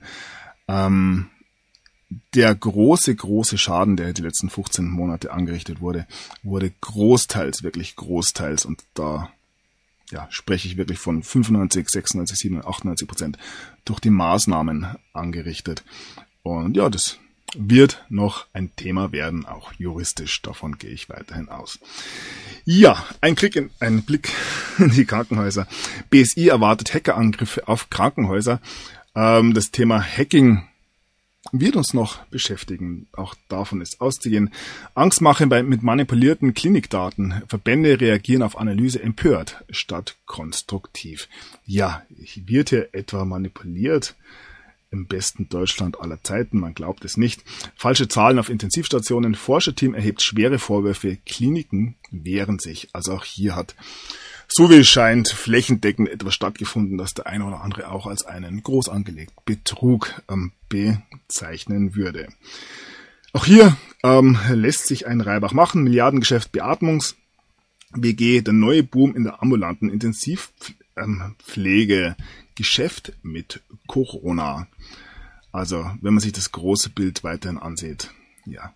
Der große Schaden, der die letzten 15 Monate angerichtet wurde großteils, und da spreche ich wirklich von 95, 96, 97, 98% durch die Maßnahmen angerichtet. Und ja, das wird noch ein Thema werden, auch juristisch, davon gehe ich weiterhin aus. Ja, ein Blick in die Krankenhäuser. BSI erwartet Hackerangriffe auf Krankenhäuser. Das Thema Hacking wird uns noch beschäftigen. Auch davon ist auszugehen. Angstmache mit manipulierten Klinikdaten. Verbände reagieren auf Analyse empört statt konstruktiv. Ja, wird hier etwa manipuliert? Im besten Deutschland aller Zeiten, man glaubt es nicht. Falsche Zahlen auf Intensivstationen. Forscherteam erhebt schwere Vorwürfe. Kliniken wehren sich. Also auch hier hat, so wie es scheint, flächendeckend etwas stattgefunden, das der eine oder andere auch als einen groß angelegten Betrug bezeichnen würde. Auch hier lässt sich ein Reibach machen. Milliardengeschäft Beatmungs-WG, der neue Boom in der ambulanten Intensivpflege. Geschäft mit Corona. Also, wenn man sich das große Bild weiterhin ansieht, ja.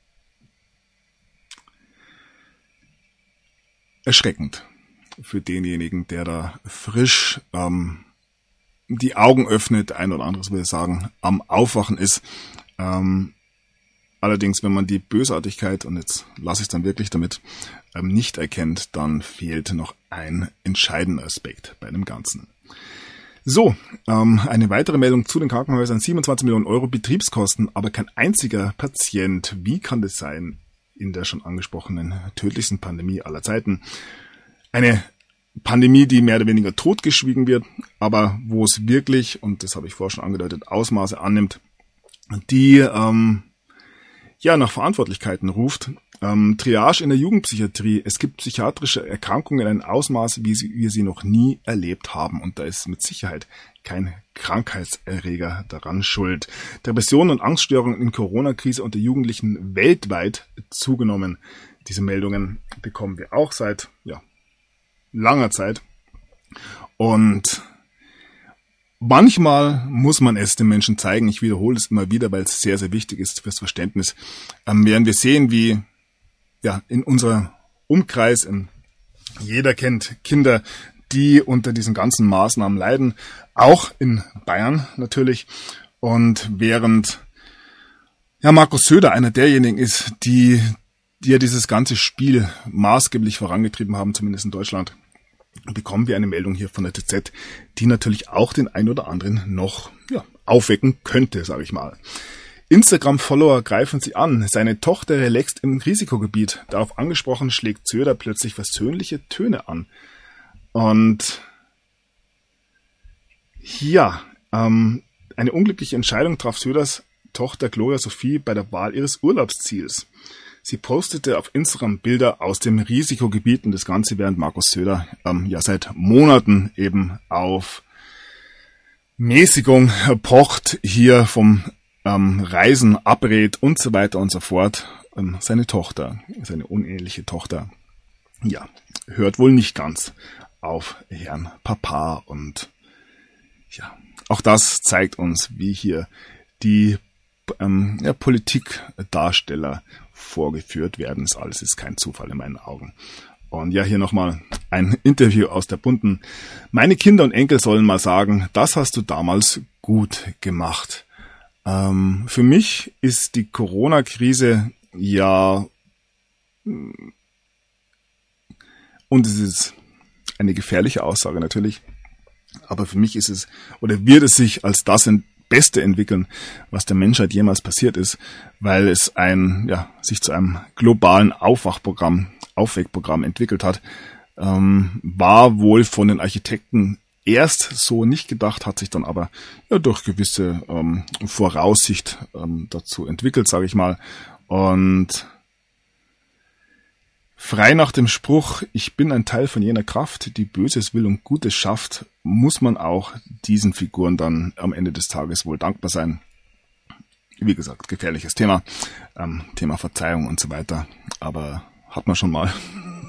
Erschreckend für denjenigen, der da frisch die Augen öffnet, ein oder anderes würde ich sagen, am Aufwachen ist. Allerdings, wenn man die Bösartigkeit, und jetzt lasse ich es dann wirklich damit, nicht erkennt, dann fehlt noch ein entscheidender Aspekt bei dem Ganzen. So, eine weitere Meldung zu den Krankenhäusern. 27 Millionen Euro Betriebskosten, aber kein einziger Patient. Wie kann das sein in der schon angesprochenen tödlichsten Pandemie aller Zeiten? Eine Pandemie, die mehr oder weniger totgeschwiegen wird, aber wo es wirklich, und das habe ich vorher schon angedeutet, Ausmaße annimmt, die nach Verantwortlichkeiten ruft. Triage in der Jugendpsychiatrie. Es gibt psychiatrische Erkrankungen in einem Ausmaß, wie wir sie noch nie erlebt haben. Und da ist mit Sicherheit kein Krankheitserreger daran schuld. Depressionen und Angststörungen in Corona-Krise unter Jugendlichen weltweit zugenommen. Diese Meldungen bekommen wir auch seit langer Zeit. Und manchmal muss man es den Menschen zeigen. Ich wiederhole es immer wieder, weil es sehr, sehr wichtig ist fürs Verständnis. Werden wir sehen, wie in unserem Umkreis, jeder kennt Kinder, die unter diesen ganzen Maßnahmen leiden, auch in Bayern natürlich. Und während Markus Söder einer derjenigen ist, die ja dieses ganze Spiel maßgeblich vorangetrieben haben, zumindest in Deutschland, bekommen wir eine Meldung hier von der TZ, die natürlich auch den ein oder anderen noch aufwecken könnte, sage ich mal. Instagram-Follower greifen sie an. Seine Tochter relaxt im Risikogebiet. Darauf angesprochen schlägt Söder plötzlich versöhnliche Töne an. Und eine unglückliche Entscheidung traf Söders Tochter Gloria Sophie bei der Wahl ihres Urlaubsziels. Sie postete auf Instagram Bilder aus dem Risikogebiet und das Ganze, während Markus Söder seit Monaten eben auf Mäßigung pocht, hier vom Reisen abrät und so weiter und so fort. Seine Tochter, seine uneheliche Tochter, hört wohl nicht ganz auf Herrn Papa. Und auch das zeigt uns, wie hier die Politikdarsteller vorgeführt werden. Das alles ist kein Zufall in meinen Augen. Und hier nochmal ein Interview aus der Bunten. Meine Kinder und Enkel sollen mal sagen, das hast du damals gut gemacht. Für mich ist die Corona-Krise und es ist eine gefährliche Aussage natürlich, aber für mich ist es oder wird es sich als das Beste entwickeln, was der Menschheit jemals passiert ist, weil es sich zu einem globalen Aufweckprogramm entwickelt hat, war wohl von den Architekten erst so nicht gedacht, hat sich dann aber durch gewisse Voraussicht dazu entwickelt, sage ich mal. Und frei nach dem Spruch, ich bin ein Teil von jener Kraft, die Böses will und Gutes schafft, muss man auch diesen Figuren dann am Ende des Tages wohl dankbar sein. Wie gesagt, gefährliches Thema, Thema Verzeihung und so weiter, aber hat man schon mal.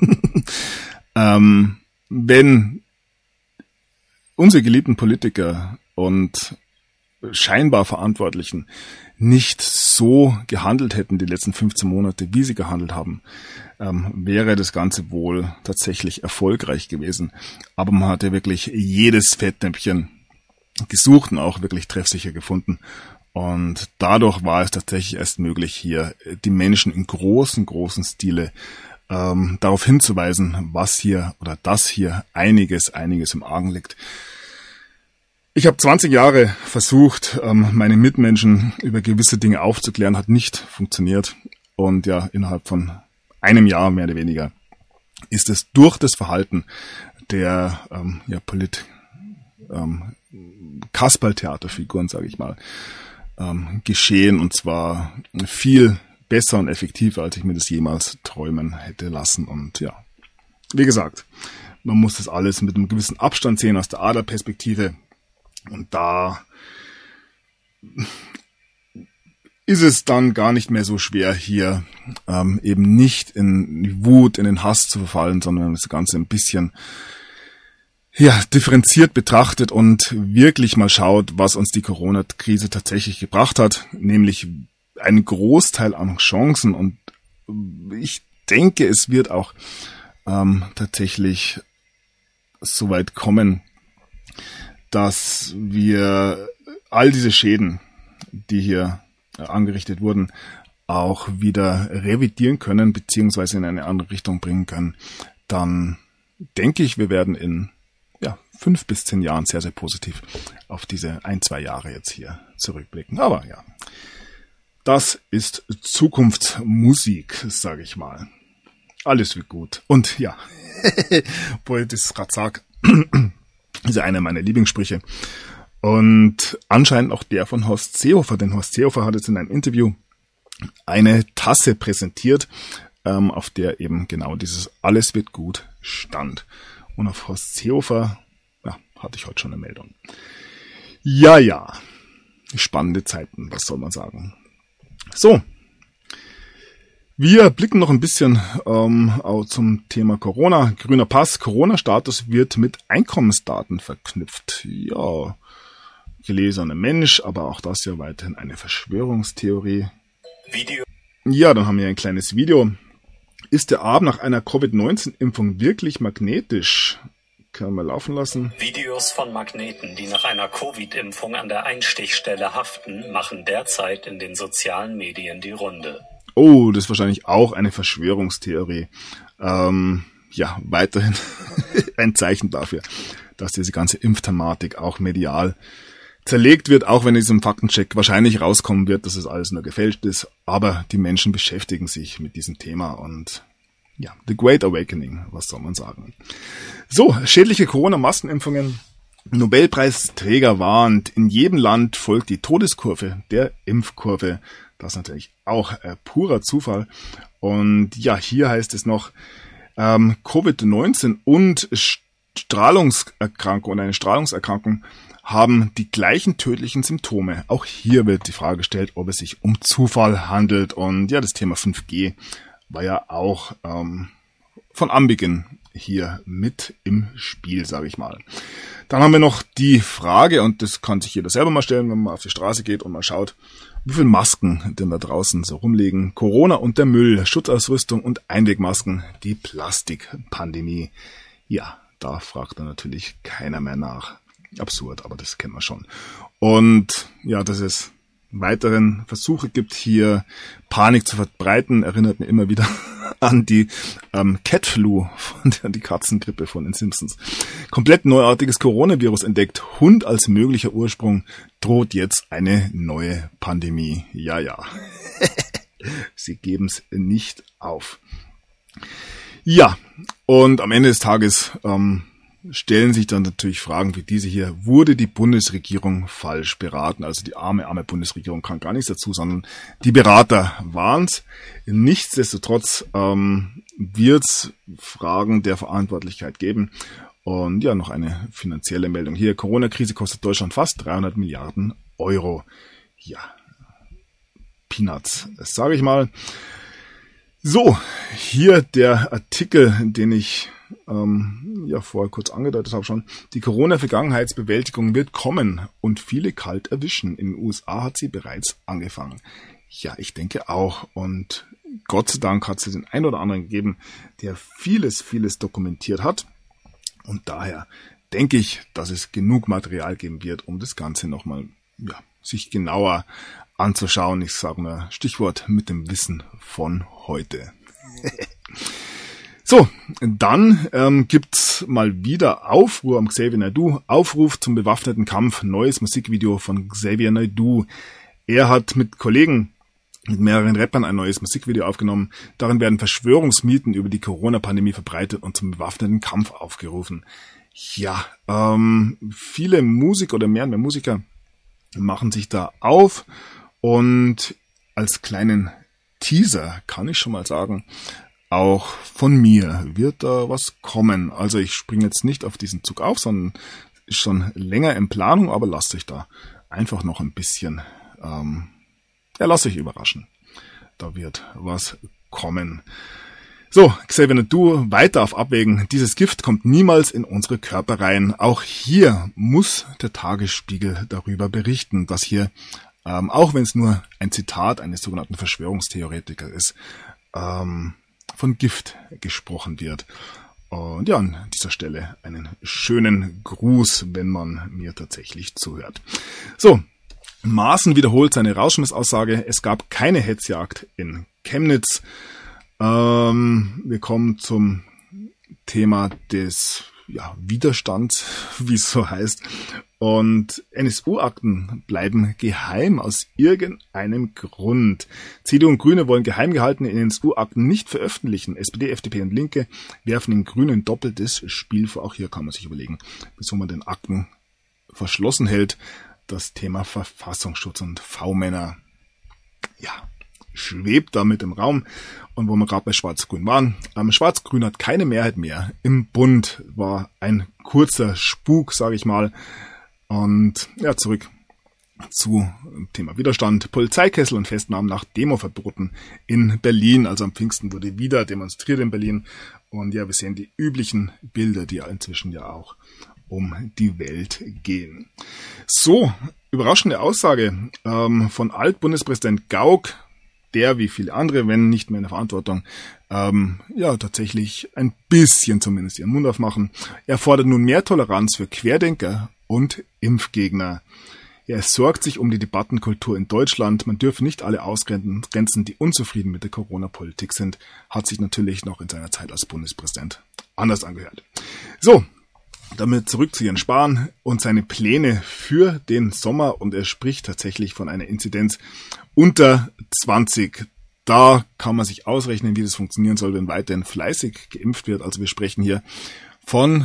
Wenn unsere geliebten Politiker und scheinbar Verantwortlichen nicht so gehandelt hätten die letzten 15 Monate, wie sie gehandelt haben, wäre das Ganze wohl tatsächlich erfolgreich gewesen. Aber man hat ja wirklich jedes Fettnäpfchen gesucht und auch wirklich treffsicher gefunden. Und dadurch war es tatsächlich erst möglich, hier die Menschen in großen Stile darauf hinzuweisen, was hier oder dass hier einiges im Argen liegt. Ich habe 20 Jahre versucht, meine Mitmenschen über gewisse Dinge aufzuklären, hat nicht funktioniert. Und innerhalb von einem Jahr mehr oder weniger ist es durch das Verhalten der Kasperltheaterfiguren, sage ich mal, geschehen, und zwar viel besser und effektiver, als ich mir das jemals träumen hätte lassen. Und wie gesagt, man muss das alles mit einem gewissen Abstand sehen aus der Adlerperspektive. Und da ist es dann gar nicht mehr so schwer, hier eben nicht in die Wut, in den Hass zu verfallen, sondern das Ganze ein bisschen differenziert betrachtet und wirklich mal schaut, was uns die Corona-Krise tatsächlich gebracht hat, nämlich einen Großteil an Chancen. Und ich denke, es wird auch tatsächlich so weit kommen, dass wir all diese Schäden, die hier angerichtet wurden, auch wieder revidieren können, beziehungsweise in eine andere Richtung bringen können. Dann denke ich, wir werden in 5 bis 10 Jahren sehr, sehr positiv auf diese 1-2 Jahre jetzt hier zurückblicken. Aber das ist Zukunftsmusik, sage ich mal. Alles wird gut. Und wo ich das gerade sage, ist einer meiner Lieblingssprüche. Und anscheinend auch der von Horst Seehofer, denn Horst Seehofer hat jetzt in einem Interview eine Tasse präsentiert, auf der eben genau dieses Alles wird gut stand. Und auf Horst Seehofer, ja, hatte ich heute schon eine Meldung. Ja, spannende Zeiten, was soll man sagen. So, wir blicken noch ein bisschen auch zum Thema Corona. Grüner Pass, Corona-Status wird mit Einkommensdaten verknüpft. Ja, gelesener Mensch, aber auch das ja weiterhin eine Verschwörungstheorie. Video. Ja, dann haben wir ein kleines Video. Ist der Arm nach einer Covid-19-Impfung wirklich magnetisch? Können wir laufen lassen. Videos von Magneten, die nach einer Covid-Impfung an der Einstichstelle haften, machen derzeit in den sozialen Medien die Runde. Oh, das ist wahrscheinlich auch eine Verschwörungstheorie. Ja, weiterhin ein Zeichen dafür, dass diese ganze Impfthematik auch medial zerlegt wird, auch wenn in diesem Faktencheck wahrscheinlich rauskommen wird, dass es alles nur gefälscht ist. Aber die Menschen beschäftigen sich mit diesem Thema und ja, The Great Awakening, was soll man sagen. So, schädliche Corona-Massenimpfungen. Nobelpreisträger warnt, in jedem Land folgt die Todeskurve der Impfkurve. Das ist natürlich auch purer Zufall. Und ja, hier heißt es noch, Covid-19 und Strahlungserkrankung oder eine Strahlungserkrankung haben die gleichen tödlichen Symptome. Auch hier wird die Frage gestellt, ob es sich um Zufall handelt. Und ja, das Thema 5G war ja auch von Anbeginn hier mit im Spiel, sage ich mal. Dann haben wir noch die Frage, und das kann sich jeder selber mal stellen, wenn man auf die Straße geht und mal schaut, wie viele Masken denn da draußen so rumliegen. Corona und der Müll, Schutzausrüstung und Einwegmasken, die Plastikpandemie. Ja, da fragt dann natürlich keiner mehr nach. Absurd, aber das kennen wir schon. Und ja, dass es weiteren Versuche gibt, hier Panik zu verbreiten, erinnert mir immer wieder an die Cat Flu, die Katzengrippe von den Simpsons. Komplett neuartiges Coronavirus entdeckt, Hund als möglicher Ursprung, droht jetzt eine neue Pandemie. Ja. Sie geben es nicht auf. Ja, und am Ende des Tages stellen sich dann natürlich Fragen wie diese hier. Wurde die Bundesregierung falsch beraten? Also die arme Bundesregierung kann gar nichts dazu, sondern die Berater waren's. Nichtsdestotrotz wird's Fragen der Verantwortlichkeit geben. Und ja, noch eine finanzielle Meldung hier. Corona-Krise kostet Deutschland fast 300 Milliarden Euro. Ja, Peanuts, das sage ich mal. So, hier der Artikel, den ich vorher kurz angedeutet habe schon. Die Corona-Vergangenheitsbewältigung wird kommen und viele kalt erwischen. In den USA hat sie bereits angefangen. Ja, ich denke auch. Und Gott sei Dank hat es den einen oder anderen gegeben, der vieles dokumentiert hat. Und daher denke ich, dass es genug Material geben wird, um das Ganze nochmal sich genauer anzuschauen. Ich sage mal Stichwort mit dem Wissen von heute. So, dann gibt's mal wieder Aufruhr am Xavier Naidoo. Aufruf zum bewaffneten Kampf. Neues Musikvideo von Xavier Naidoo. Er hat mit Kollegen, mit mehreren Rappern ein neues Musikvideo aufgenommen. Darin werden Verschwörungsmythen über die Corona-Pandemie verbreitet und zum bewaffneten Kampf aufgerufen. Ja, viele Musiker oder mehr und mehr Musiker machen sich da auf. Und als kleinen Teaser kann ich schon mal sagen, auch von mir wird da was kommen. Also ich springe jetzt nicht auf diesen Zug auf, sondern ist schon länger in Planung, aber lasst euch da einfach noch ein bisschen, lasst euch überraschen. Da wird was kommen. So, Xavier Naidoo, weiter auf Abwägen. Dieses Gift kommt niemals in unsere Körper rein. Auch hier muss der Tagesspiegel darüber berichten, dass hier, auch wenn es nur ein Zitat eines sogenannten Verschwörungstheoretikers ist, von Gift gesprochen wird. Und ja, an dieser Stelle einen schönen Gruß, wenn man mir tatsächlich zuhört. So, Maaßen wiederholt seine Rausschmissaussage, es gab keine Hetzjagd in Chemnitz. Wir kommen zum Thema des Widerstands, wie es so heißt. Und NSU-Akten bleiben geheim aus irgendeinem Grund. CDU und Grüne wollen geheim gehaltene NSU-Akten nicht veröffentlichen. SPD, FDP und Linke werfen den Grünen doppeltes Spiel vor. Auch hier kann man sich überlegen, wieso man den Akten verschlossen hält. Das Thema Verfassungsschutz und V-Männer. Ja, schwebt da mit im Raum. Und wo wir gerade bei Schwarz-Grün waren, Schwarz-Grün hat keine Mehrheit mehr im Bund, war ein kurzer Spuk, sage ich mal. Und ja, zurück zu Thema Widerstand. Polizeikessel und Festnahmen nach Demoverboten in Berlin. Also am Pfingsten wurde wieder demonstriert in Berlin. Und ja, wir sehen die üblichen Bilder, die inzwischen ja auch um die Welt gehen. So, überraschende Aussage von Altbundespräsident Gauck, der wie viele andere, wenn nicht mehr in der Verantwortung, tatsächlich ein bisschen zumindest ihren Mund aufmachen. Er fordert nun mehr Toleranz für Querdenker und Impfgegner. Er sorgt sich um die Debattenkultur in Deutschland. Man dürfe nicht alle ausgrenzen, die unzufrieden mit der Corona-Politik sind. Hat sich natürlich noch in seiner Zeit als Bundespräsident anders angehört. So, damit zurück zu Jens Spahn und seine Pläne für den Sommer. Und er spricht tatsächlich von einer Inzidenz unter 20. Da kann man sich ausrechnen, wie das funktionieren soll, wenn weiterhin fleißig geimpft wird. Also wir sprechen hier von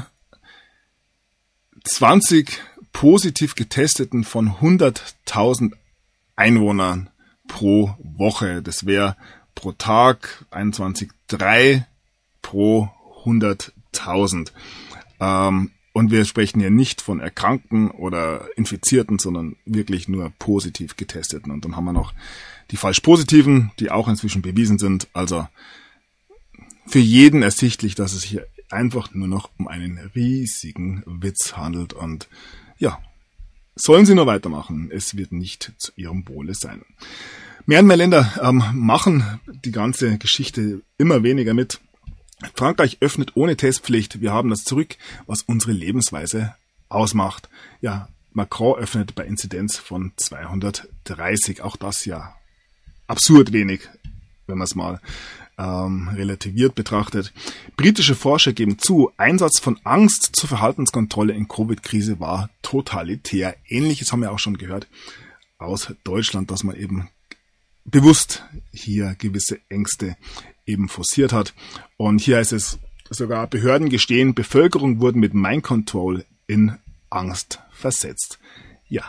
20 positiv getesteten von 100.000 Einwohnern pro Woche. Das wäre pro Tag 21,3 pro 100.000. Und wir sprechen hier nicht von Erkrankten oder Infizierten, sondern wirklich nur positiv Getesteten. Und dann haben wir noch die falsch Positiven, die auch inzwischen bewiesen sind. Also für jeden ersichtlich, dass es hier einfach nur noch um einen riesigen Witz handelt. Und ja, sollen sie nur weitermachen. Es wird nicht zu ihrem Wohle sein. Mehr und mehr Länder machen die ganze Geschichte immer weniger mit. Frankreich öffnet ohne Testpflicht. Wir haben das zurück, was unsere Lebensweise ausmacht. Ja, Macron öffnet bei Inzidenz von 230. Auch das ja absurd wenig, wenn man es mal relativiert betrachtet. Britische Forscher geben zu, Einsatz von Angst zur Verhaltenskontrolle in Covid-Krise war totalitär. Ähnliches haben wir auch schon gehört aus Deutschland, dass man eben bewusst hier gewisse Ängste eben forciert hat. Und hier heißt es sogar, Behörden gestehen, Bevölkerung wurden mit Mind Control in Angst versetzt. Ja,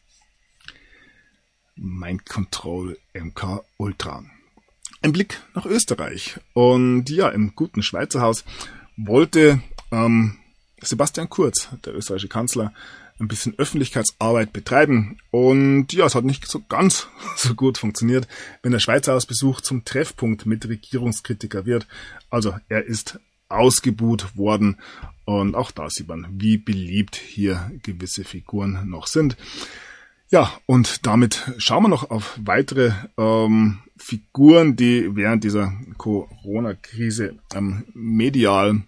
Mind Control MK Ultra. Ein Blick nach Österreich. Und ja, im guten Schweizer Haus wollte Sebastian Kurz, der österreichische Kanzler, ein bisschen Öffentlichkeitsarbeit betreiben. Und ja, es hat nicht so ganz so gut funktioniert, wenn der Schweizer Hausbesuch zum Treffpunkt mit Regierungskritiker wird. Also er ist ausgebuht worden. Und auch da sieht man, wie beliebt hier gewisse Figuren noch sind. Ja, und damit schauen wir noch auf weitere Figuren, die während dieser Corona-Krise medial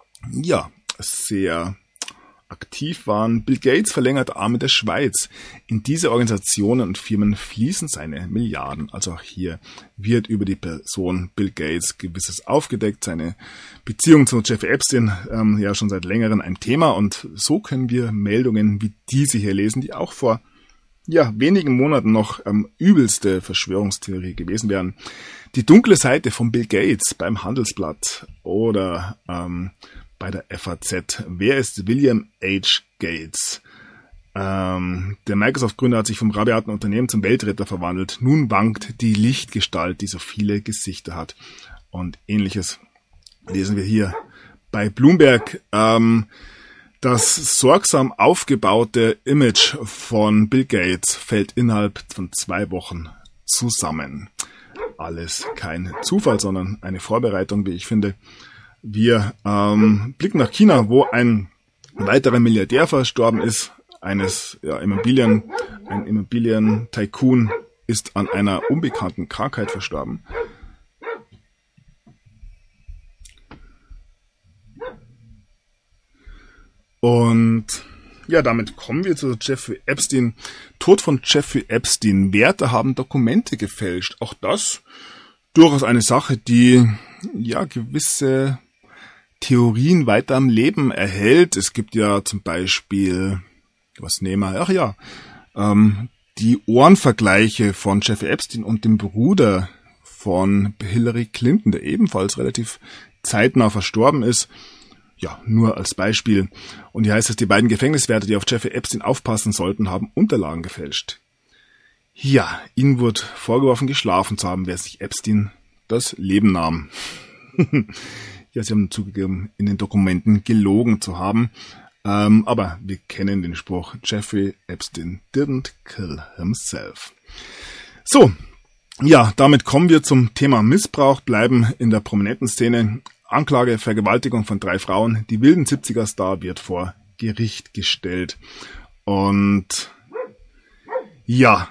sehr aktiv waren. Bill Gates verlängert Arme der Schweiz. In diese Organisationen und Firmen fließen seine Milliarden. Also auch hier wird über die Person Bill Gates gewisses aufgedeckt. Seine Beziehung zu Jeffrey Epstein ja schon seit längerem ein Thema. Und so können wir Meldungen wie diese hier lesen, die auch vor wenigen Monaten noch übelste Verschwörungstheorie gewesen wären. Die dunkle Seite von Bill Gates beim Handelsblatt oder bei der FAZ. Wer ist William H. Gates? Der Microsoft-Gründer hat sich vom rabiaten Unternehmen zum Weltretter verwandelt. Nun wankt die Lichtgestalt, die so viele Gesichter hat. Und Ähnliches lesen wir hier bei Bloomberg. Das sorgsam aufgebaute Image von Bill Gates fällt innerhalb von 2 Wochen zusammen. Alles kein Zufall, sondern eine Vorbereitung, wie ich finde. Wir blicken nach China, wo ein weiterer Milliardär verstorben ist. Ein Immobilien-Tycoon ist an einer unbekannten Krankheit verstorben. Und ja, damit kommen wir zu Jeffrey Epstein. Tod von Jeffrey Epstein. Wärter haben Dokumente gefälscht. Auch das durchaus eine Sache, die gewisse Theorien weiter am Leben erhält. Es gibt ja zum Beispiel, die Ohrenvergleiche von Jeffrey Epstein und dem Bruder von Hillary Clinton, der ebenfalls relativ zeitnah verstorben ist. Ja, nur als Beispiel. Und hier heißt es, die beiden Gefängniswärter, die auf Jeffrey Epstein aufpassen sollten, haben Unterlagen gefälscht. Ja, ihnen wurde vorgeworfen, geschlafen zu haben, wer sich Epstein das Leben nahm. Ja, sie haben zugegeben, in den Dokumenten gelogen zu haben. Aber wir kennen den Spruch, Jeffrey Epstein didn't kill himself. So, ja, damit kommen wir zum Thema Missbrauch, bleiben in der prominenten Szene. Anklage, Vergewaltigung von 3 Frauen. Die wilden 70er-Star wird vor Gericht gestellt. Und ja,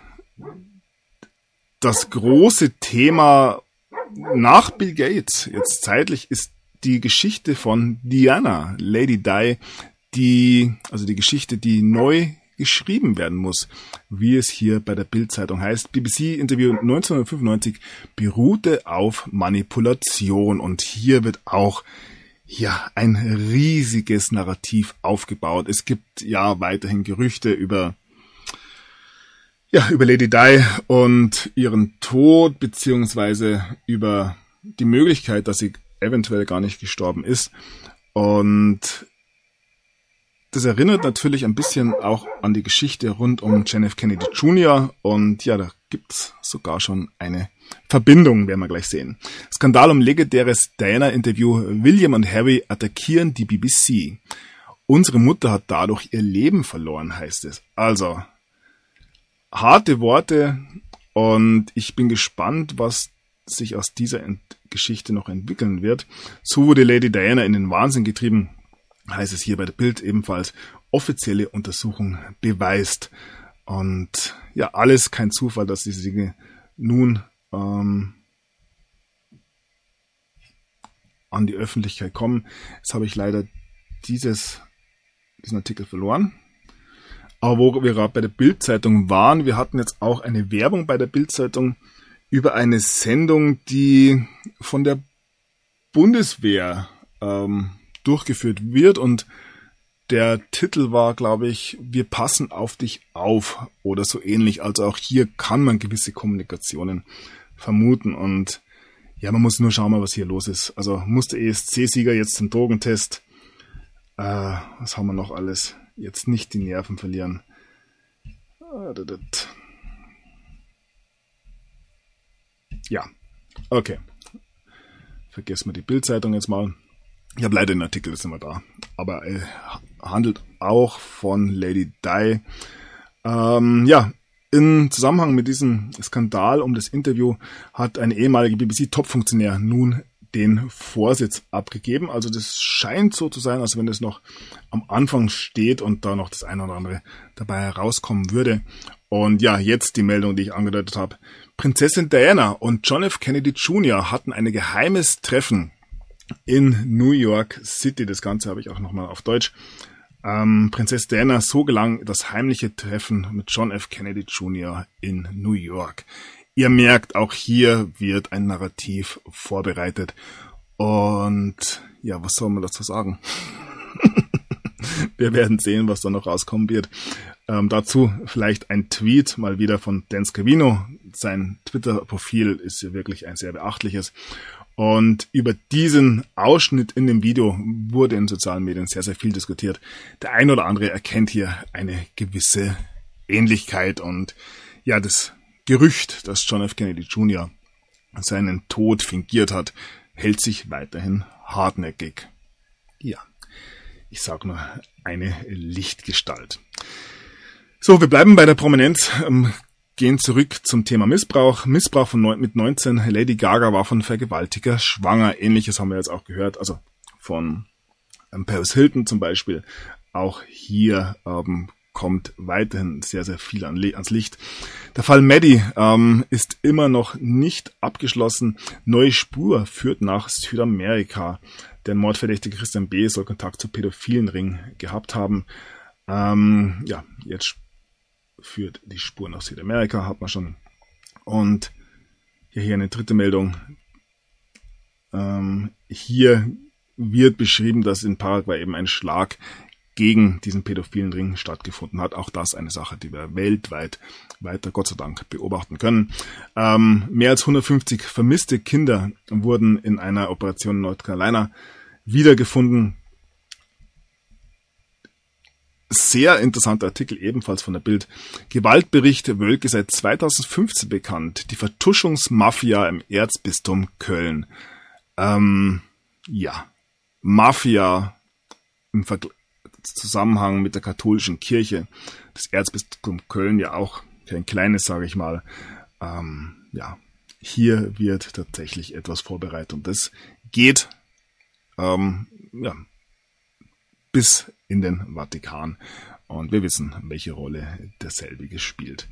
das große Thema nach Bill Gates, jetzt zeitlich, ist die Geschichte von Diana, Lady Di, die Geschichte, die neu geschrieben werden muss, wie es hier bei der Bild-Zeitung heißt. BBC-Interview 1995 beruhte auf Manipulation, und hier wird auch ein riesiges Narrativ aufgebaut. Es gibt weiterhin Gerüchte über Lady Di und ihren Tod, beziehungsweise über die Möglichkeit, dass sie eventuell gar nicht gestorben ist. Und das erinnert natürlich ein bisschen auch an die Geschichte rund um John F. Kennedy Jr. Und da gibt's sogar schon eine Verbindung, werden wir gleich sehen. Skandal um legendäres Diana-Interview. William und Harry attackieren die BBC. Unsere Mutter hat dadurch ihr Leben verloren, heißt es. Also, harte Worte, und ich bin gespannt, was sich aus dieser Geschichte noch entwickeln wird. So wurde Lady Diana in den Wahnsinn getrieben, heißt es hier bei der Bild ebenfalls. Offizielle Untersuchung beweist. Und alles kein Zufall, dass diese Dinge nun an die Öffentlichkeit kommen. Jetzt habe ich leider diesen Artikel verloren. Aber wo wir gerade bei der Bild-Zeitung waren, wir hatten jetzt auch eine Werbung bei der Bild-Zeitung über eine Sendung, die von der Bundeswehr durchgeführt wird, und der Titel war, glaube ich, wir passen auf dich auf oder so ähnlich. Also auch hier kann man gewisse Kommunikationen vermuten, und man muss nur schauen, was hier los ist. Also muss der ESC-Sieger jetzt zum Drogentest, was haben wir noch alles? Jetzt nicht die Nerven verlieren. Ja, okay. Vergessen wir die Bild-Zeitung jetzt mal. Ich habe leider den Artikel, ist nicht mehr da. Aber er handelt auch von Lady Di. Im Zusammenhang mit diesem Skandal um das Interview hat ein ehemaliger BBC-Top-Funktionär nun den Vorsitz abgegeben. Also das scheint so zu sein, als wenn es noch am Anfang steht und da noch das eine oder andere dabei herauskommen würde. Und jetzt die Meldung, die ich angedeutet habe. Prinzessin Diana und John F. Kennedy Jr. hatten ein geheimes Treffen in New York City. Das Ganze habe ich auch nochmal auf Deutsch. Prinzessin Diana, so gelang das heimliche Treffen mit John F. Kennedy Jr. in New York. Ihr merkt, auch hier wird ein Narrativ vorbereitet. Und was soll man dazu sagen? Wir werden sehen, was da noch rauskommen wird. Dazu vielleicht ein Tweet mal wieder von Dan Scavino. Sein Twitter-Profil ist ja wirklich ein sehr beachtliches. Und über diesen Ausschnitt in dem Video wurde in sozialen Medien sehr, sehr viel diskutiert. Der ein oder andere erkennt hier eine gewisse Ähnlichkeit. Und das Gerücht, dass John F. Kennedy Jr. seinen Tod fingiert hat, hält sich weiterhin hartnäckig. Ich sage nur eine Lichtgestalt. So, wir bleiben bei der Prominenz, gehen zurück zum Thema Missbrauch. Missbrauch mit 19. Lady Gaga war von Vergewaltiger schwanger. Ähnliches haben wir jetzt auch gehört, also von Paris Hilton zum Beispiel. Auch hier kommt weiterhin sehr, sehr viel ans Licht. Der Fall Maddie ist immer noch nicht abgeschlossen. Neue Spur führt nach Südamerika. Der Mordverdächtige Christian B. soll Kontakt zu pädophilen Ring gehabt haben. Jetzt führt die Spur nach Südamerika, hat man schon. Und hier eine dritte Meldung. Hier wird beschrieben, dass in Paraguay eben ein Schlag gegen diesen pädophilen Ring stattgefunden hat. Auch das eine Sache, die wir weltweit weiter, Gott sei Dank, beobachten können. Mehr als 150 vermisste Kinder wurden in einer Operation in North Carolina wiedergefunden. sehr interessanter Artikel, ebenfalls von der Bild. Gewaltbericht Wölke seit 2015 bekannt. Die Vertuschungsmafia im Erzbistum Köln. Mafia im Zusammenhang mit der katholischen Kirche. Das Erzbistum Köln ja auch kein kleines, sage ich mal. Hier wird tatsächlich etwas vorbereitet. Und das geht bis in den Vatikan. Und wir wissen, welche Rolle derselbige spielt.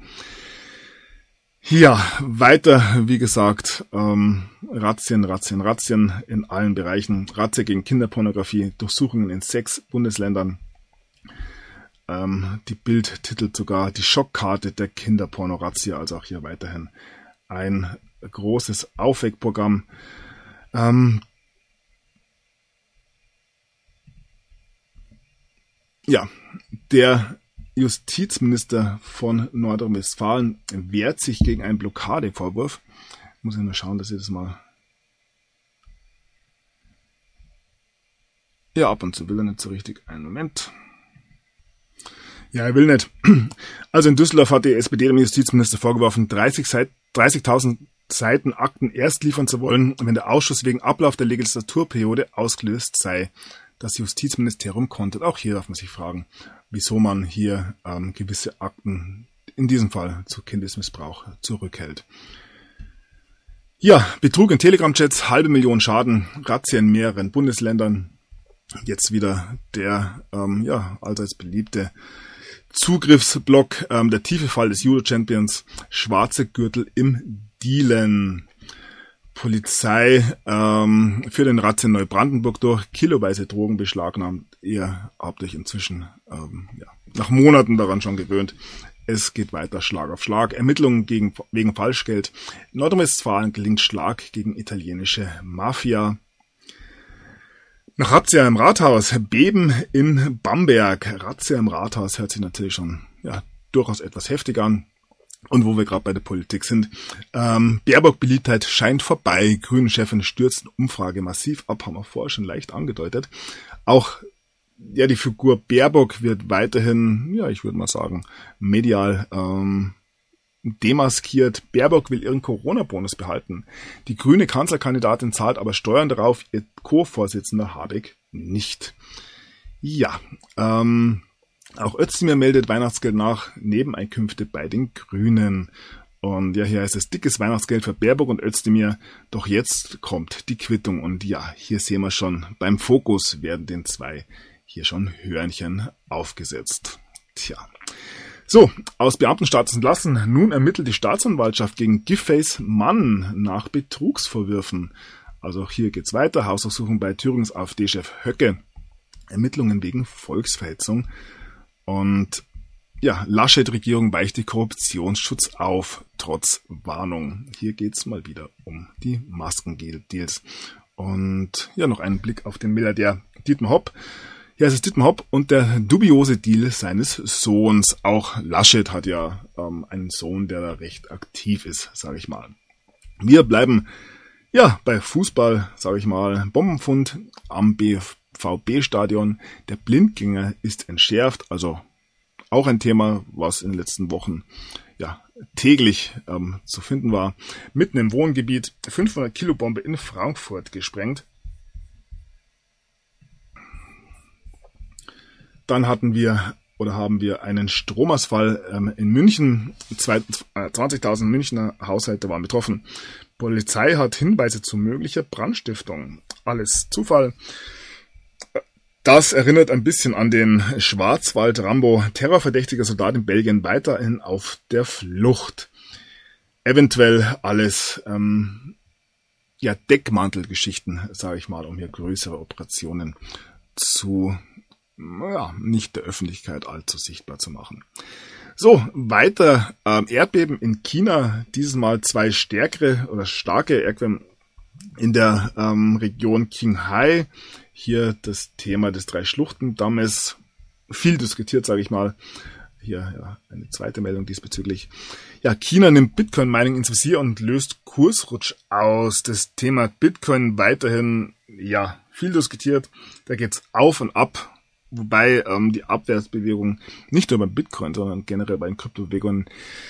Ja, weiter, wie gesagt, Razzien in allen Bereichen. Razzia gegen Kinderpornografie, Durchsuchungen in 6 Bundesländern. Die Bild titelt sogar die Schockkarte der Kinderporno-Razzia, also auch hier weiterhin ein großes Aufweckprogramm. Der Justizminister von Nordrhein-Westfalen wehrt sich gegen einen Blockadevorwurf. Muss ich mal schauen, dass ich das mal... Ja, ab und zu will er nicht so richtig. Einen Moment. Ja, er will nicht. Also in Düsseldorf hat die SPD dem Justizminister vorgeworfen, 30.000 Seiten Akten erst liefern zu wollen, wenn der Ausschuss wegen Ablauf der Legislaturperiode ausgelöst sei. Das Justizministerium kontert. Auch hier darf man sich fragen, wieso man hier gewisse Akten, in diesem Fall zu Kindesmissbrauch, zurückhält. Ja, Betrug in Telegram-Chats, 500.000 Schaden, Razzia in mehreren Bundesländern. Jetzt wieder der allseits beliebte Zugriffsblock, der tiefe Fall des Judo-Champions, schwarze Gürtel im Dealen. Polizei für den Razzia in Neubrandenburg durch, kiloweise Drogen beschlagnahmt. Ihr habt euch inzwischen nach Monaten daran schon gewöhnt. Es geht weiter Schlag auf Schlag. Ermittlungen wegen Falschgeld. Nordrhein-Westfalen gelingt Schlag gegen italienische Mafia. Nach Razzia im Rathaus, Beben in Bamberg. Razzia im Rathaus hört sich natürlich schon durchaus etwas heftig an. Und wo wir gerade bei der Politik sind, Baerbock-Beliebtheit scheint vorbei. Grünen-Chefin stürzt Umfrage massiv ab, haben wir vorher schon leicht angedeutet. Auch die Figur Baerbock wird weiterhin, ich würde mal sagen, medial demaskiert. Baerbock will ihren Corona-Bonus behalten. Die grüne Kanzlerkandidatin zahlt aber Steuern darauf, ihr Co-Vorsitzender Habeck nicht. Auch Özdemir meldet Weihnachtsgeld nach, Nebeneinkünfte bei den Grünen. Und hier heißt es dickes Weihnachtsgeld für Baerbock und Özdemir. Doch jetzt kommt die Quittung. Und hier sehen wir schon, beim Fokus werden den zwei hier schon Hörnchen aufgesetzt. So, aus Beamtenstatus entlassen. Nun ermittelt die Staatsanwaltschaft gegen Giffey's Mann nach Betrugsvorwürfen. Also auch hier geht's weiter. Hausdurchsuchung bei Thürings AfD-Chef Höcke. Ermittlungen wegen Volksverhetzung. Und Laschet-Regierung weicht die Korruptionsschutz auf, trotz Warnung. Hier geht's mal wieder um die Maskendeals. Und noch einen Blick auf den Milliardär Dietmar Hopp. Ja, es ist Dietmar Hopp und der dubiose Deal seines Sohns. Auch Laschet hat einen Sohn, der da recht aktiv ist, sage ich mal. Wir bleiben bei Fußball, sage ich mal. Bombenfund am BVB-Stadion. Der Blindgänger ist entschärft, also auch ein Thema, was in den letzten Wochen täglich zu finden war. Mitten im Wohngebiet 500 Kilo Bombe in Frankfurt gesprengt. Dann haben wir einen Stromausfall in München. 20.000 Münchner Haushalte waren betroffen. Polizei hat Hinweise zu möglicher Brandstiftung. Alles Zufall. Das erinnert ein bisschen an den Schwarzwald-Rambo. Terrorverdächtiger Soldat in Belgien weiterhin auf der Flucht. Eventuell alles Deckmantelgeschichten, sage ich mal, um hier größere Operationen zu nicht der Öffentlichkeit allzu sichtbar zu machen. So, weiter Erdbeben in China. Dieses Mal 2 starke Erdbeben in der Region Qinghai. Hier das Thema des 3-Schluchten-Dammes. Viel diskutiert, sage ich mal. Hier eine zweite Meldung diesbezüglich. China nimmt Bitcoin-Mining ins Visier und löst Kursrutsch aus. Das Thema Bitcoin weiterhin, viel diskutiert. Da geht's auf und ab. wobei die Abwärtsbewegung nicht nur beim Bitcoin, sondern generell bei den Kryptobewegungen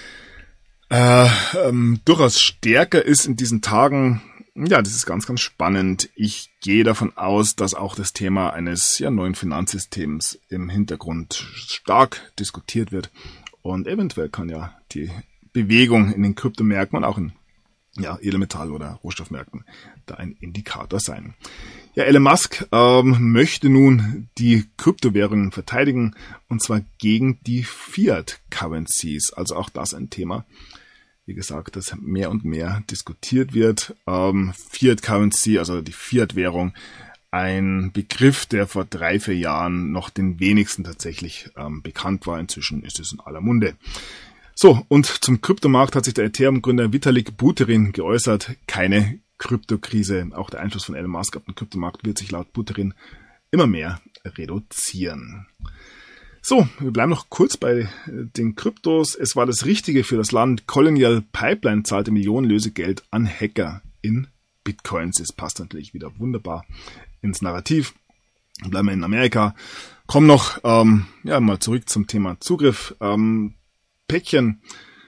durchaus stärker ist in diesen Tagen. Ja, das ist ganz, ganz spannend. Ich gehe davon aus, dass auch das Thema eines neuen Finanzsystems im Hintergrund stark diskutiert wird. Und eventuell kann ja die Bewegung in den Kryptomärkten und auch in Edelmetall- oder Rohstoffmärkten da ein Indikator sein. Ja, Elon Musk möchte nun die Kryptowährungen verteidigen, und zwar gegen die Fiat-Currencies. Also auch das ein Thema, wie gesagt, das mehr und mehr diskutiert wird. Fiat-Currency, also die Fiat-Währung, ein Begriff, der vor 3-4 Jahren noch den wenigsten tatsächlich bekannt war. Inzwischen ist es in aller Munde. So, und zum Kryptomarkt hat sich der Ethereum-Gründer Vitalik Buterin geäußert. Keine Kryptokrise. Auch der Einfluss von Elon Musk auf den Kryptomarkt wird sich laut Buterin immer mehr reduzieren. So, wir bleiben noch kurz bei den Kryptos. Es war das Richtige für das Land. Colonial Pipeline zahlte Millionen Lösegeld an Hacker in Bitcoins. Das passt natürlich wieder wunderbar ins Narrativ. Bleiben wir in Amerika. Kommen noch mal zurück zum Thema Zugriff. Päckchen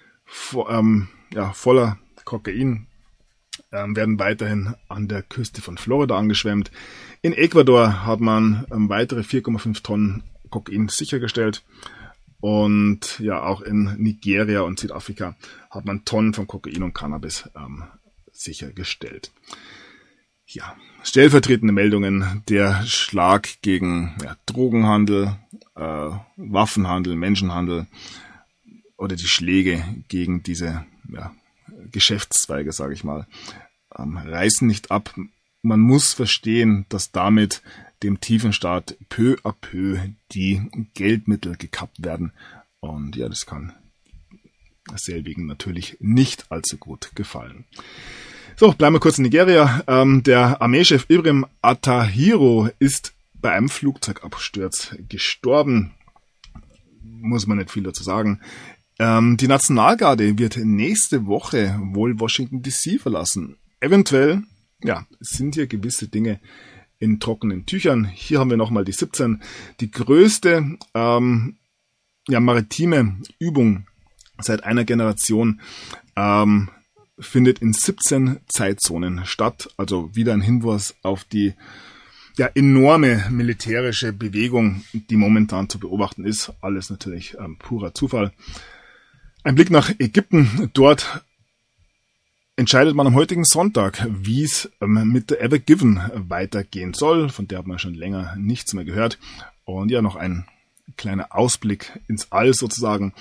voller Kokain werden weiterhin an der Küste von Florida angeschwemmt. In Ecuador hat man weitere 4,5 Tonnen Kokain sichergestellt. Und ja, auch in Nigeria und Südafrika hat man Tonnen von Kokain und Cannabis sichergestellt. Ja, stellvertretende Meldungen, der Schlag gegen Drogenhandel, Waffenhandel, Menschenhandel oder die Schläge gegen diese Geschäftszweige, sage ich mal, reißen nicht ab. Man muss verstehen, dass damit dem tiefen Staat peu à peu die Geldmittel gekappt werden. Und ja, das kann selbigen natürlich nicht allzu gut gefallen. So, bleiben wir kurz in Nigeria. Der Armeechef Ibrahim Attahiro ist bei einem Flugzeugabsturz gestorben. Muss man nicht viel dazu sagen. Die Nationalgarde wird nächste Woche wohl Washington DC verlassen. Eventuell, sind hier gewisse Dinge in trockenen Tüchern. Hier haben wir nochmal die 17. Die größte maritime Übung seit einer Generation findet in 17 Zeitzonen statt. Also wieder ein Hinweis auf die enorme militärische Bewegung, die momentan zu beobachten ist. Alles natürlich purer Zufall. Ein Blick nach Ägypten. Dort entscheidet man am heutigen Sonntag, wie es mit der Ever Given weitergehen soll. Von der hat man schon länger nichts mehr gehört. Und ja, noch ein kleiner Ausblick ins All sozusagen.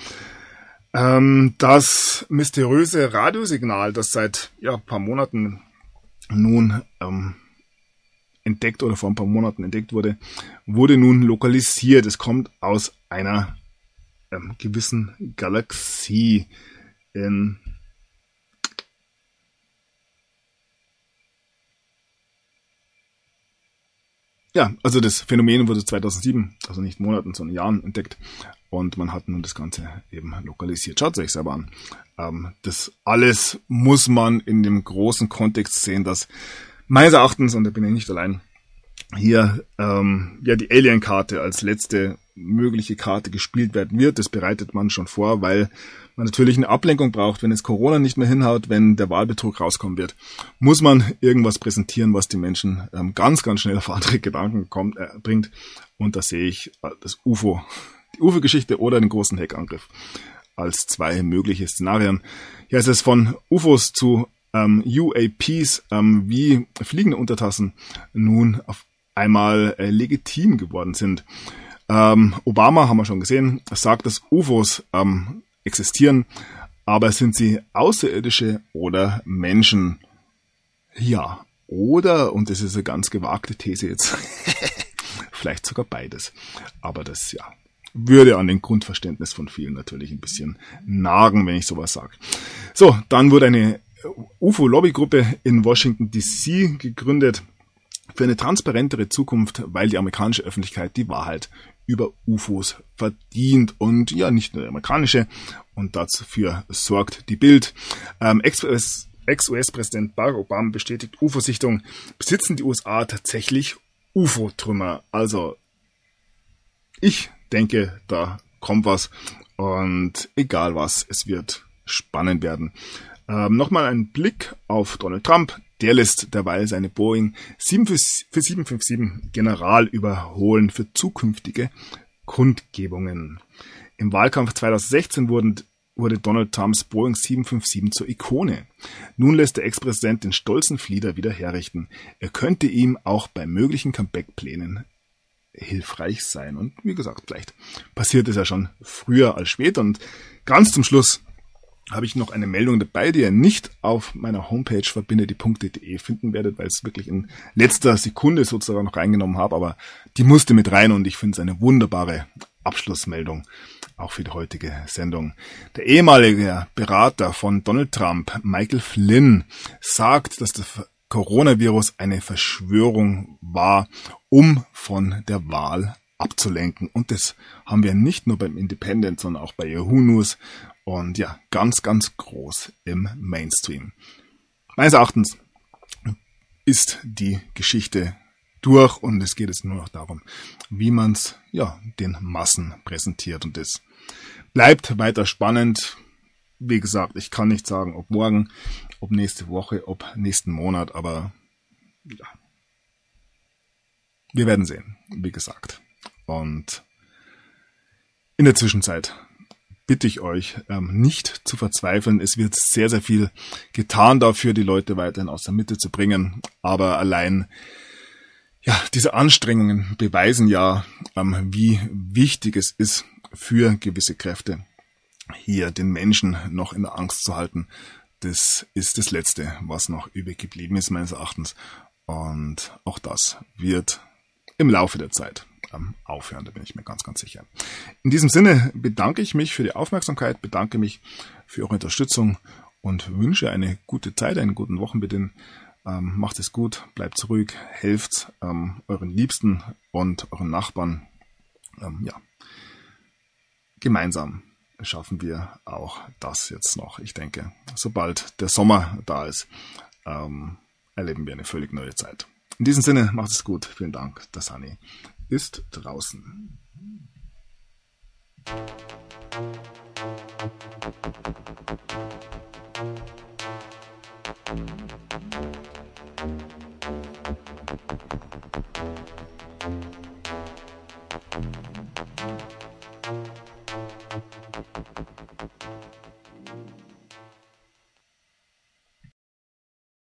Das mysteriöse Radiosignal, das seit ein paar Monaten nun entdeckt oder vor ein paar Monaten entdeckt wurde, wurde nun lokalisiert. Es kommt aus einer gewissen Galaxie in also das Phänomen wurde 2007, also nicht Monaten, sondern Jahren entdeckt und man hat nun das Ganze eben lokalisiert. Schaut es euch selber an. Das alles muss man in dem großen Kontext sehen, dass meines Erachtens, und da bin ich nicht allein, hier die Alien-Karte als letzte mögliche Karte gespielt werden wird. Das bereitet man schon vor, weil man natürlich eine Ablenkung braucht. Wenn es Corona nicht mehr hinhaut, wenn der Wahlbetrug rauskommen wird, muss man irgendwas präsentieren, was die Menschen ganz, ganz schnell auf andere Gedanken bringt. Und da sehe ich die UFO-Geschichte oder den großen Hackangriff als zwei mögliche Szenarien. Hier ist es von UFOs zu UAPs, wie fliegende Untertassen nun auf einmal legitim geworden sind. Obama, haben wir schon gesehen, sagt, dass UFOs existieren, aber sind sie Außerirdische oder Menschen? Ja, oder, und das ist eine ganz gewagte These jetzt, vielleicht sogar beides. Aber das, würde an den Grundverständnis von vielen natürlich ein bisschen nagen, wenn ich sowas sage. So, dann wurde eine UFO-Lobbygruppe in Washington DC gegründet für eine transparentere Zukunft, weil die amerikanische Öffentlichkeit die Wahrheit über UFOs verdient. Und ja, nicht nur die amerikanische. Und dafür sorgt die Bild. Ex-US-Präsident Barack Obama bestätigt UFO-Sichtung. Besitzen die USA tatsächlich UFO-Trümmer? Also ich denke, da kommt was und egal was, es wird spannend werden. Nochmal ein Blick auf Donald Trump. Der lässt derweil seine Boeing 757 General überholen für zukünftige Kundgebungen. Im Wahlkampf 2016 wurde Donald Trumps Boeing 757 zur Ikone. Nun lässt der Ex-Präsident den stolzen Flieger wieder herrichten. Er könnte ihm auch bei möglichen Comeback-Plänen hilfreich sein. Und wie gesagt, vielleicht passiert es ja schon früher als später. Und ganz zum Schluss habe ich noch eine Meldung dabei, die ihr nicht auf meiner Homepage verbindetdie.de finden werdet, weil es wirklich in letzter Sekunde sozusagen noch reingenommen habe, aber die musste mit rein und ich finde es eine wunderbare Abschlussmeldung, auch für die heutige Sendung. Der ehemalige Berater von Donald Trump, Michael Flynn, sagt, dass der Coronavirus eine Verschwörung war, um von der Wahl abzulenken. Und das haben wir nicht nur beim Independent, sondern auch bei Yahoo News und ja, ganz, ganz groß im Mainstream. Meines Erachtens ist die Geschichte durch und es geht jetzt nur noch darum, wie man es den Massen präsentiert und das bleibt weiter spannend. Wie gesagt, ich kann nicht sagen, ob morgen, ob nächste Woche, ob nächsten Monat, aber ja, wir werden sehen, wie gesagt. Und in der Zwischenzeit bitte ich euch, nicht zu verzweifeln. Es wird sehr, sehr viel getan dafür, die Leute weiterhin aus der Mitte zu bringen. Aber allein diese Anstrengungen beweisen ja, wie wichtig es ist für gewisse Kräfte, hier den Menschen noch in der Angst zu halten. Das ist das Letzte, was noch übrig geblieben ist, meines Erachtens. Und auch das wird im Laufe der Zeit aufhören, da bin ich mir ganz, ganz sicher. In diesem Sinne bedanke ich mich für die Aufmerksamkeit, bedanke mich für eure Unterstützung und wünsche eine gute Zeit, einen guten Wochenbeginn. Macht es gut, bleibt ruhig, helft euren Liebsten und euren Nachbarn. Gemeinsam schaffen wir auch das jetzt noch. Ich denke, sobald der Sommer da ist, erleben wir eine völlig neue Zeit. In diesem Sinne, macht es gut. Vielen Dank. Der Sunny ist draußen.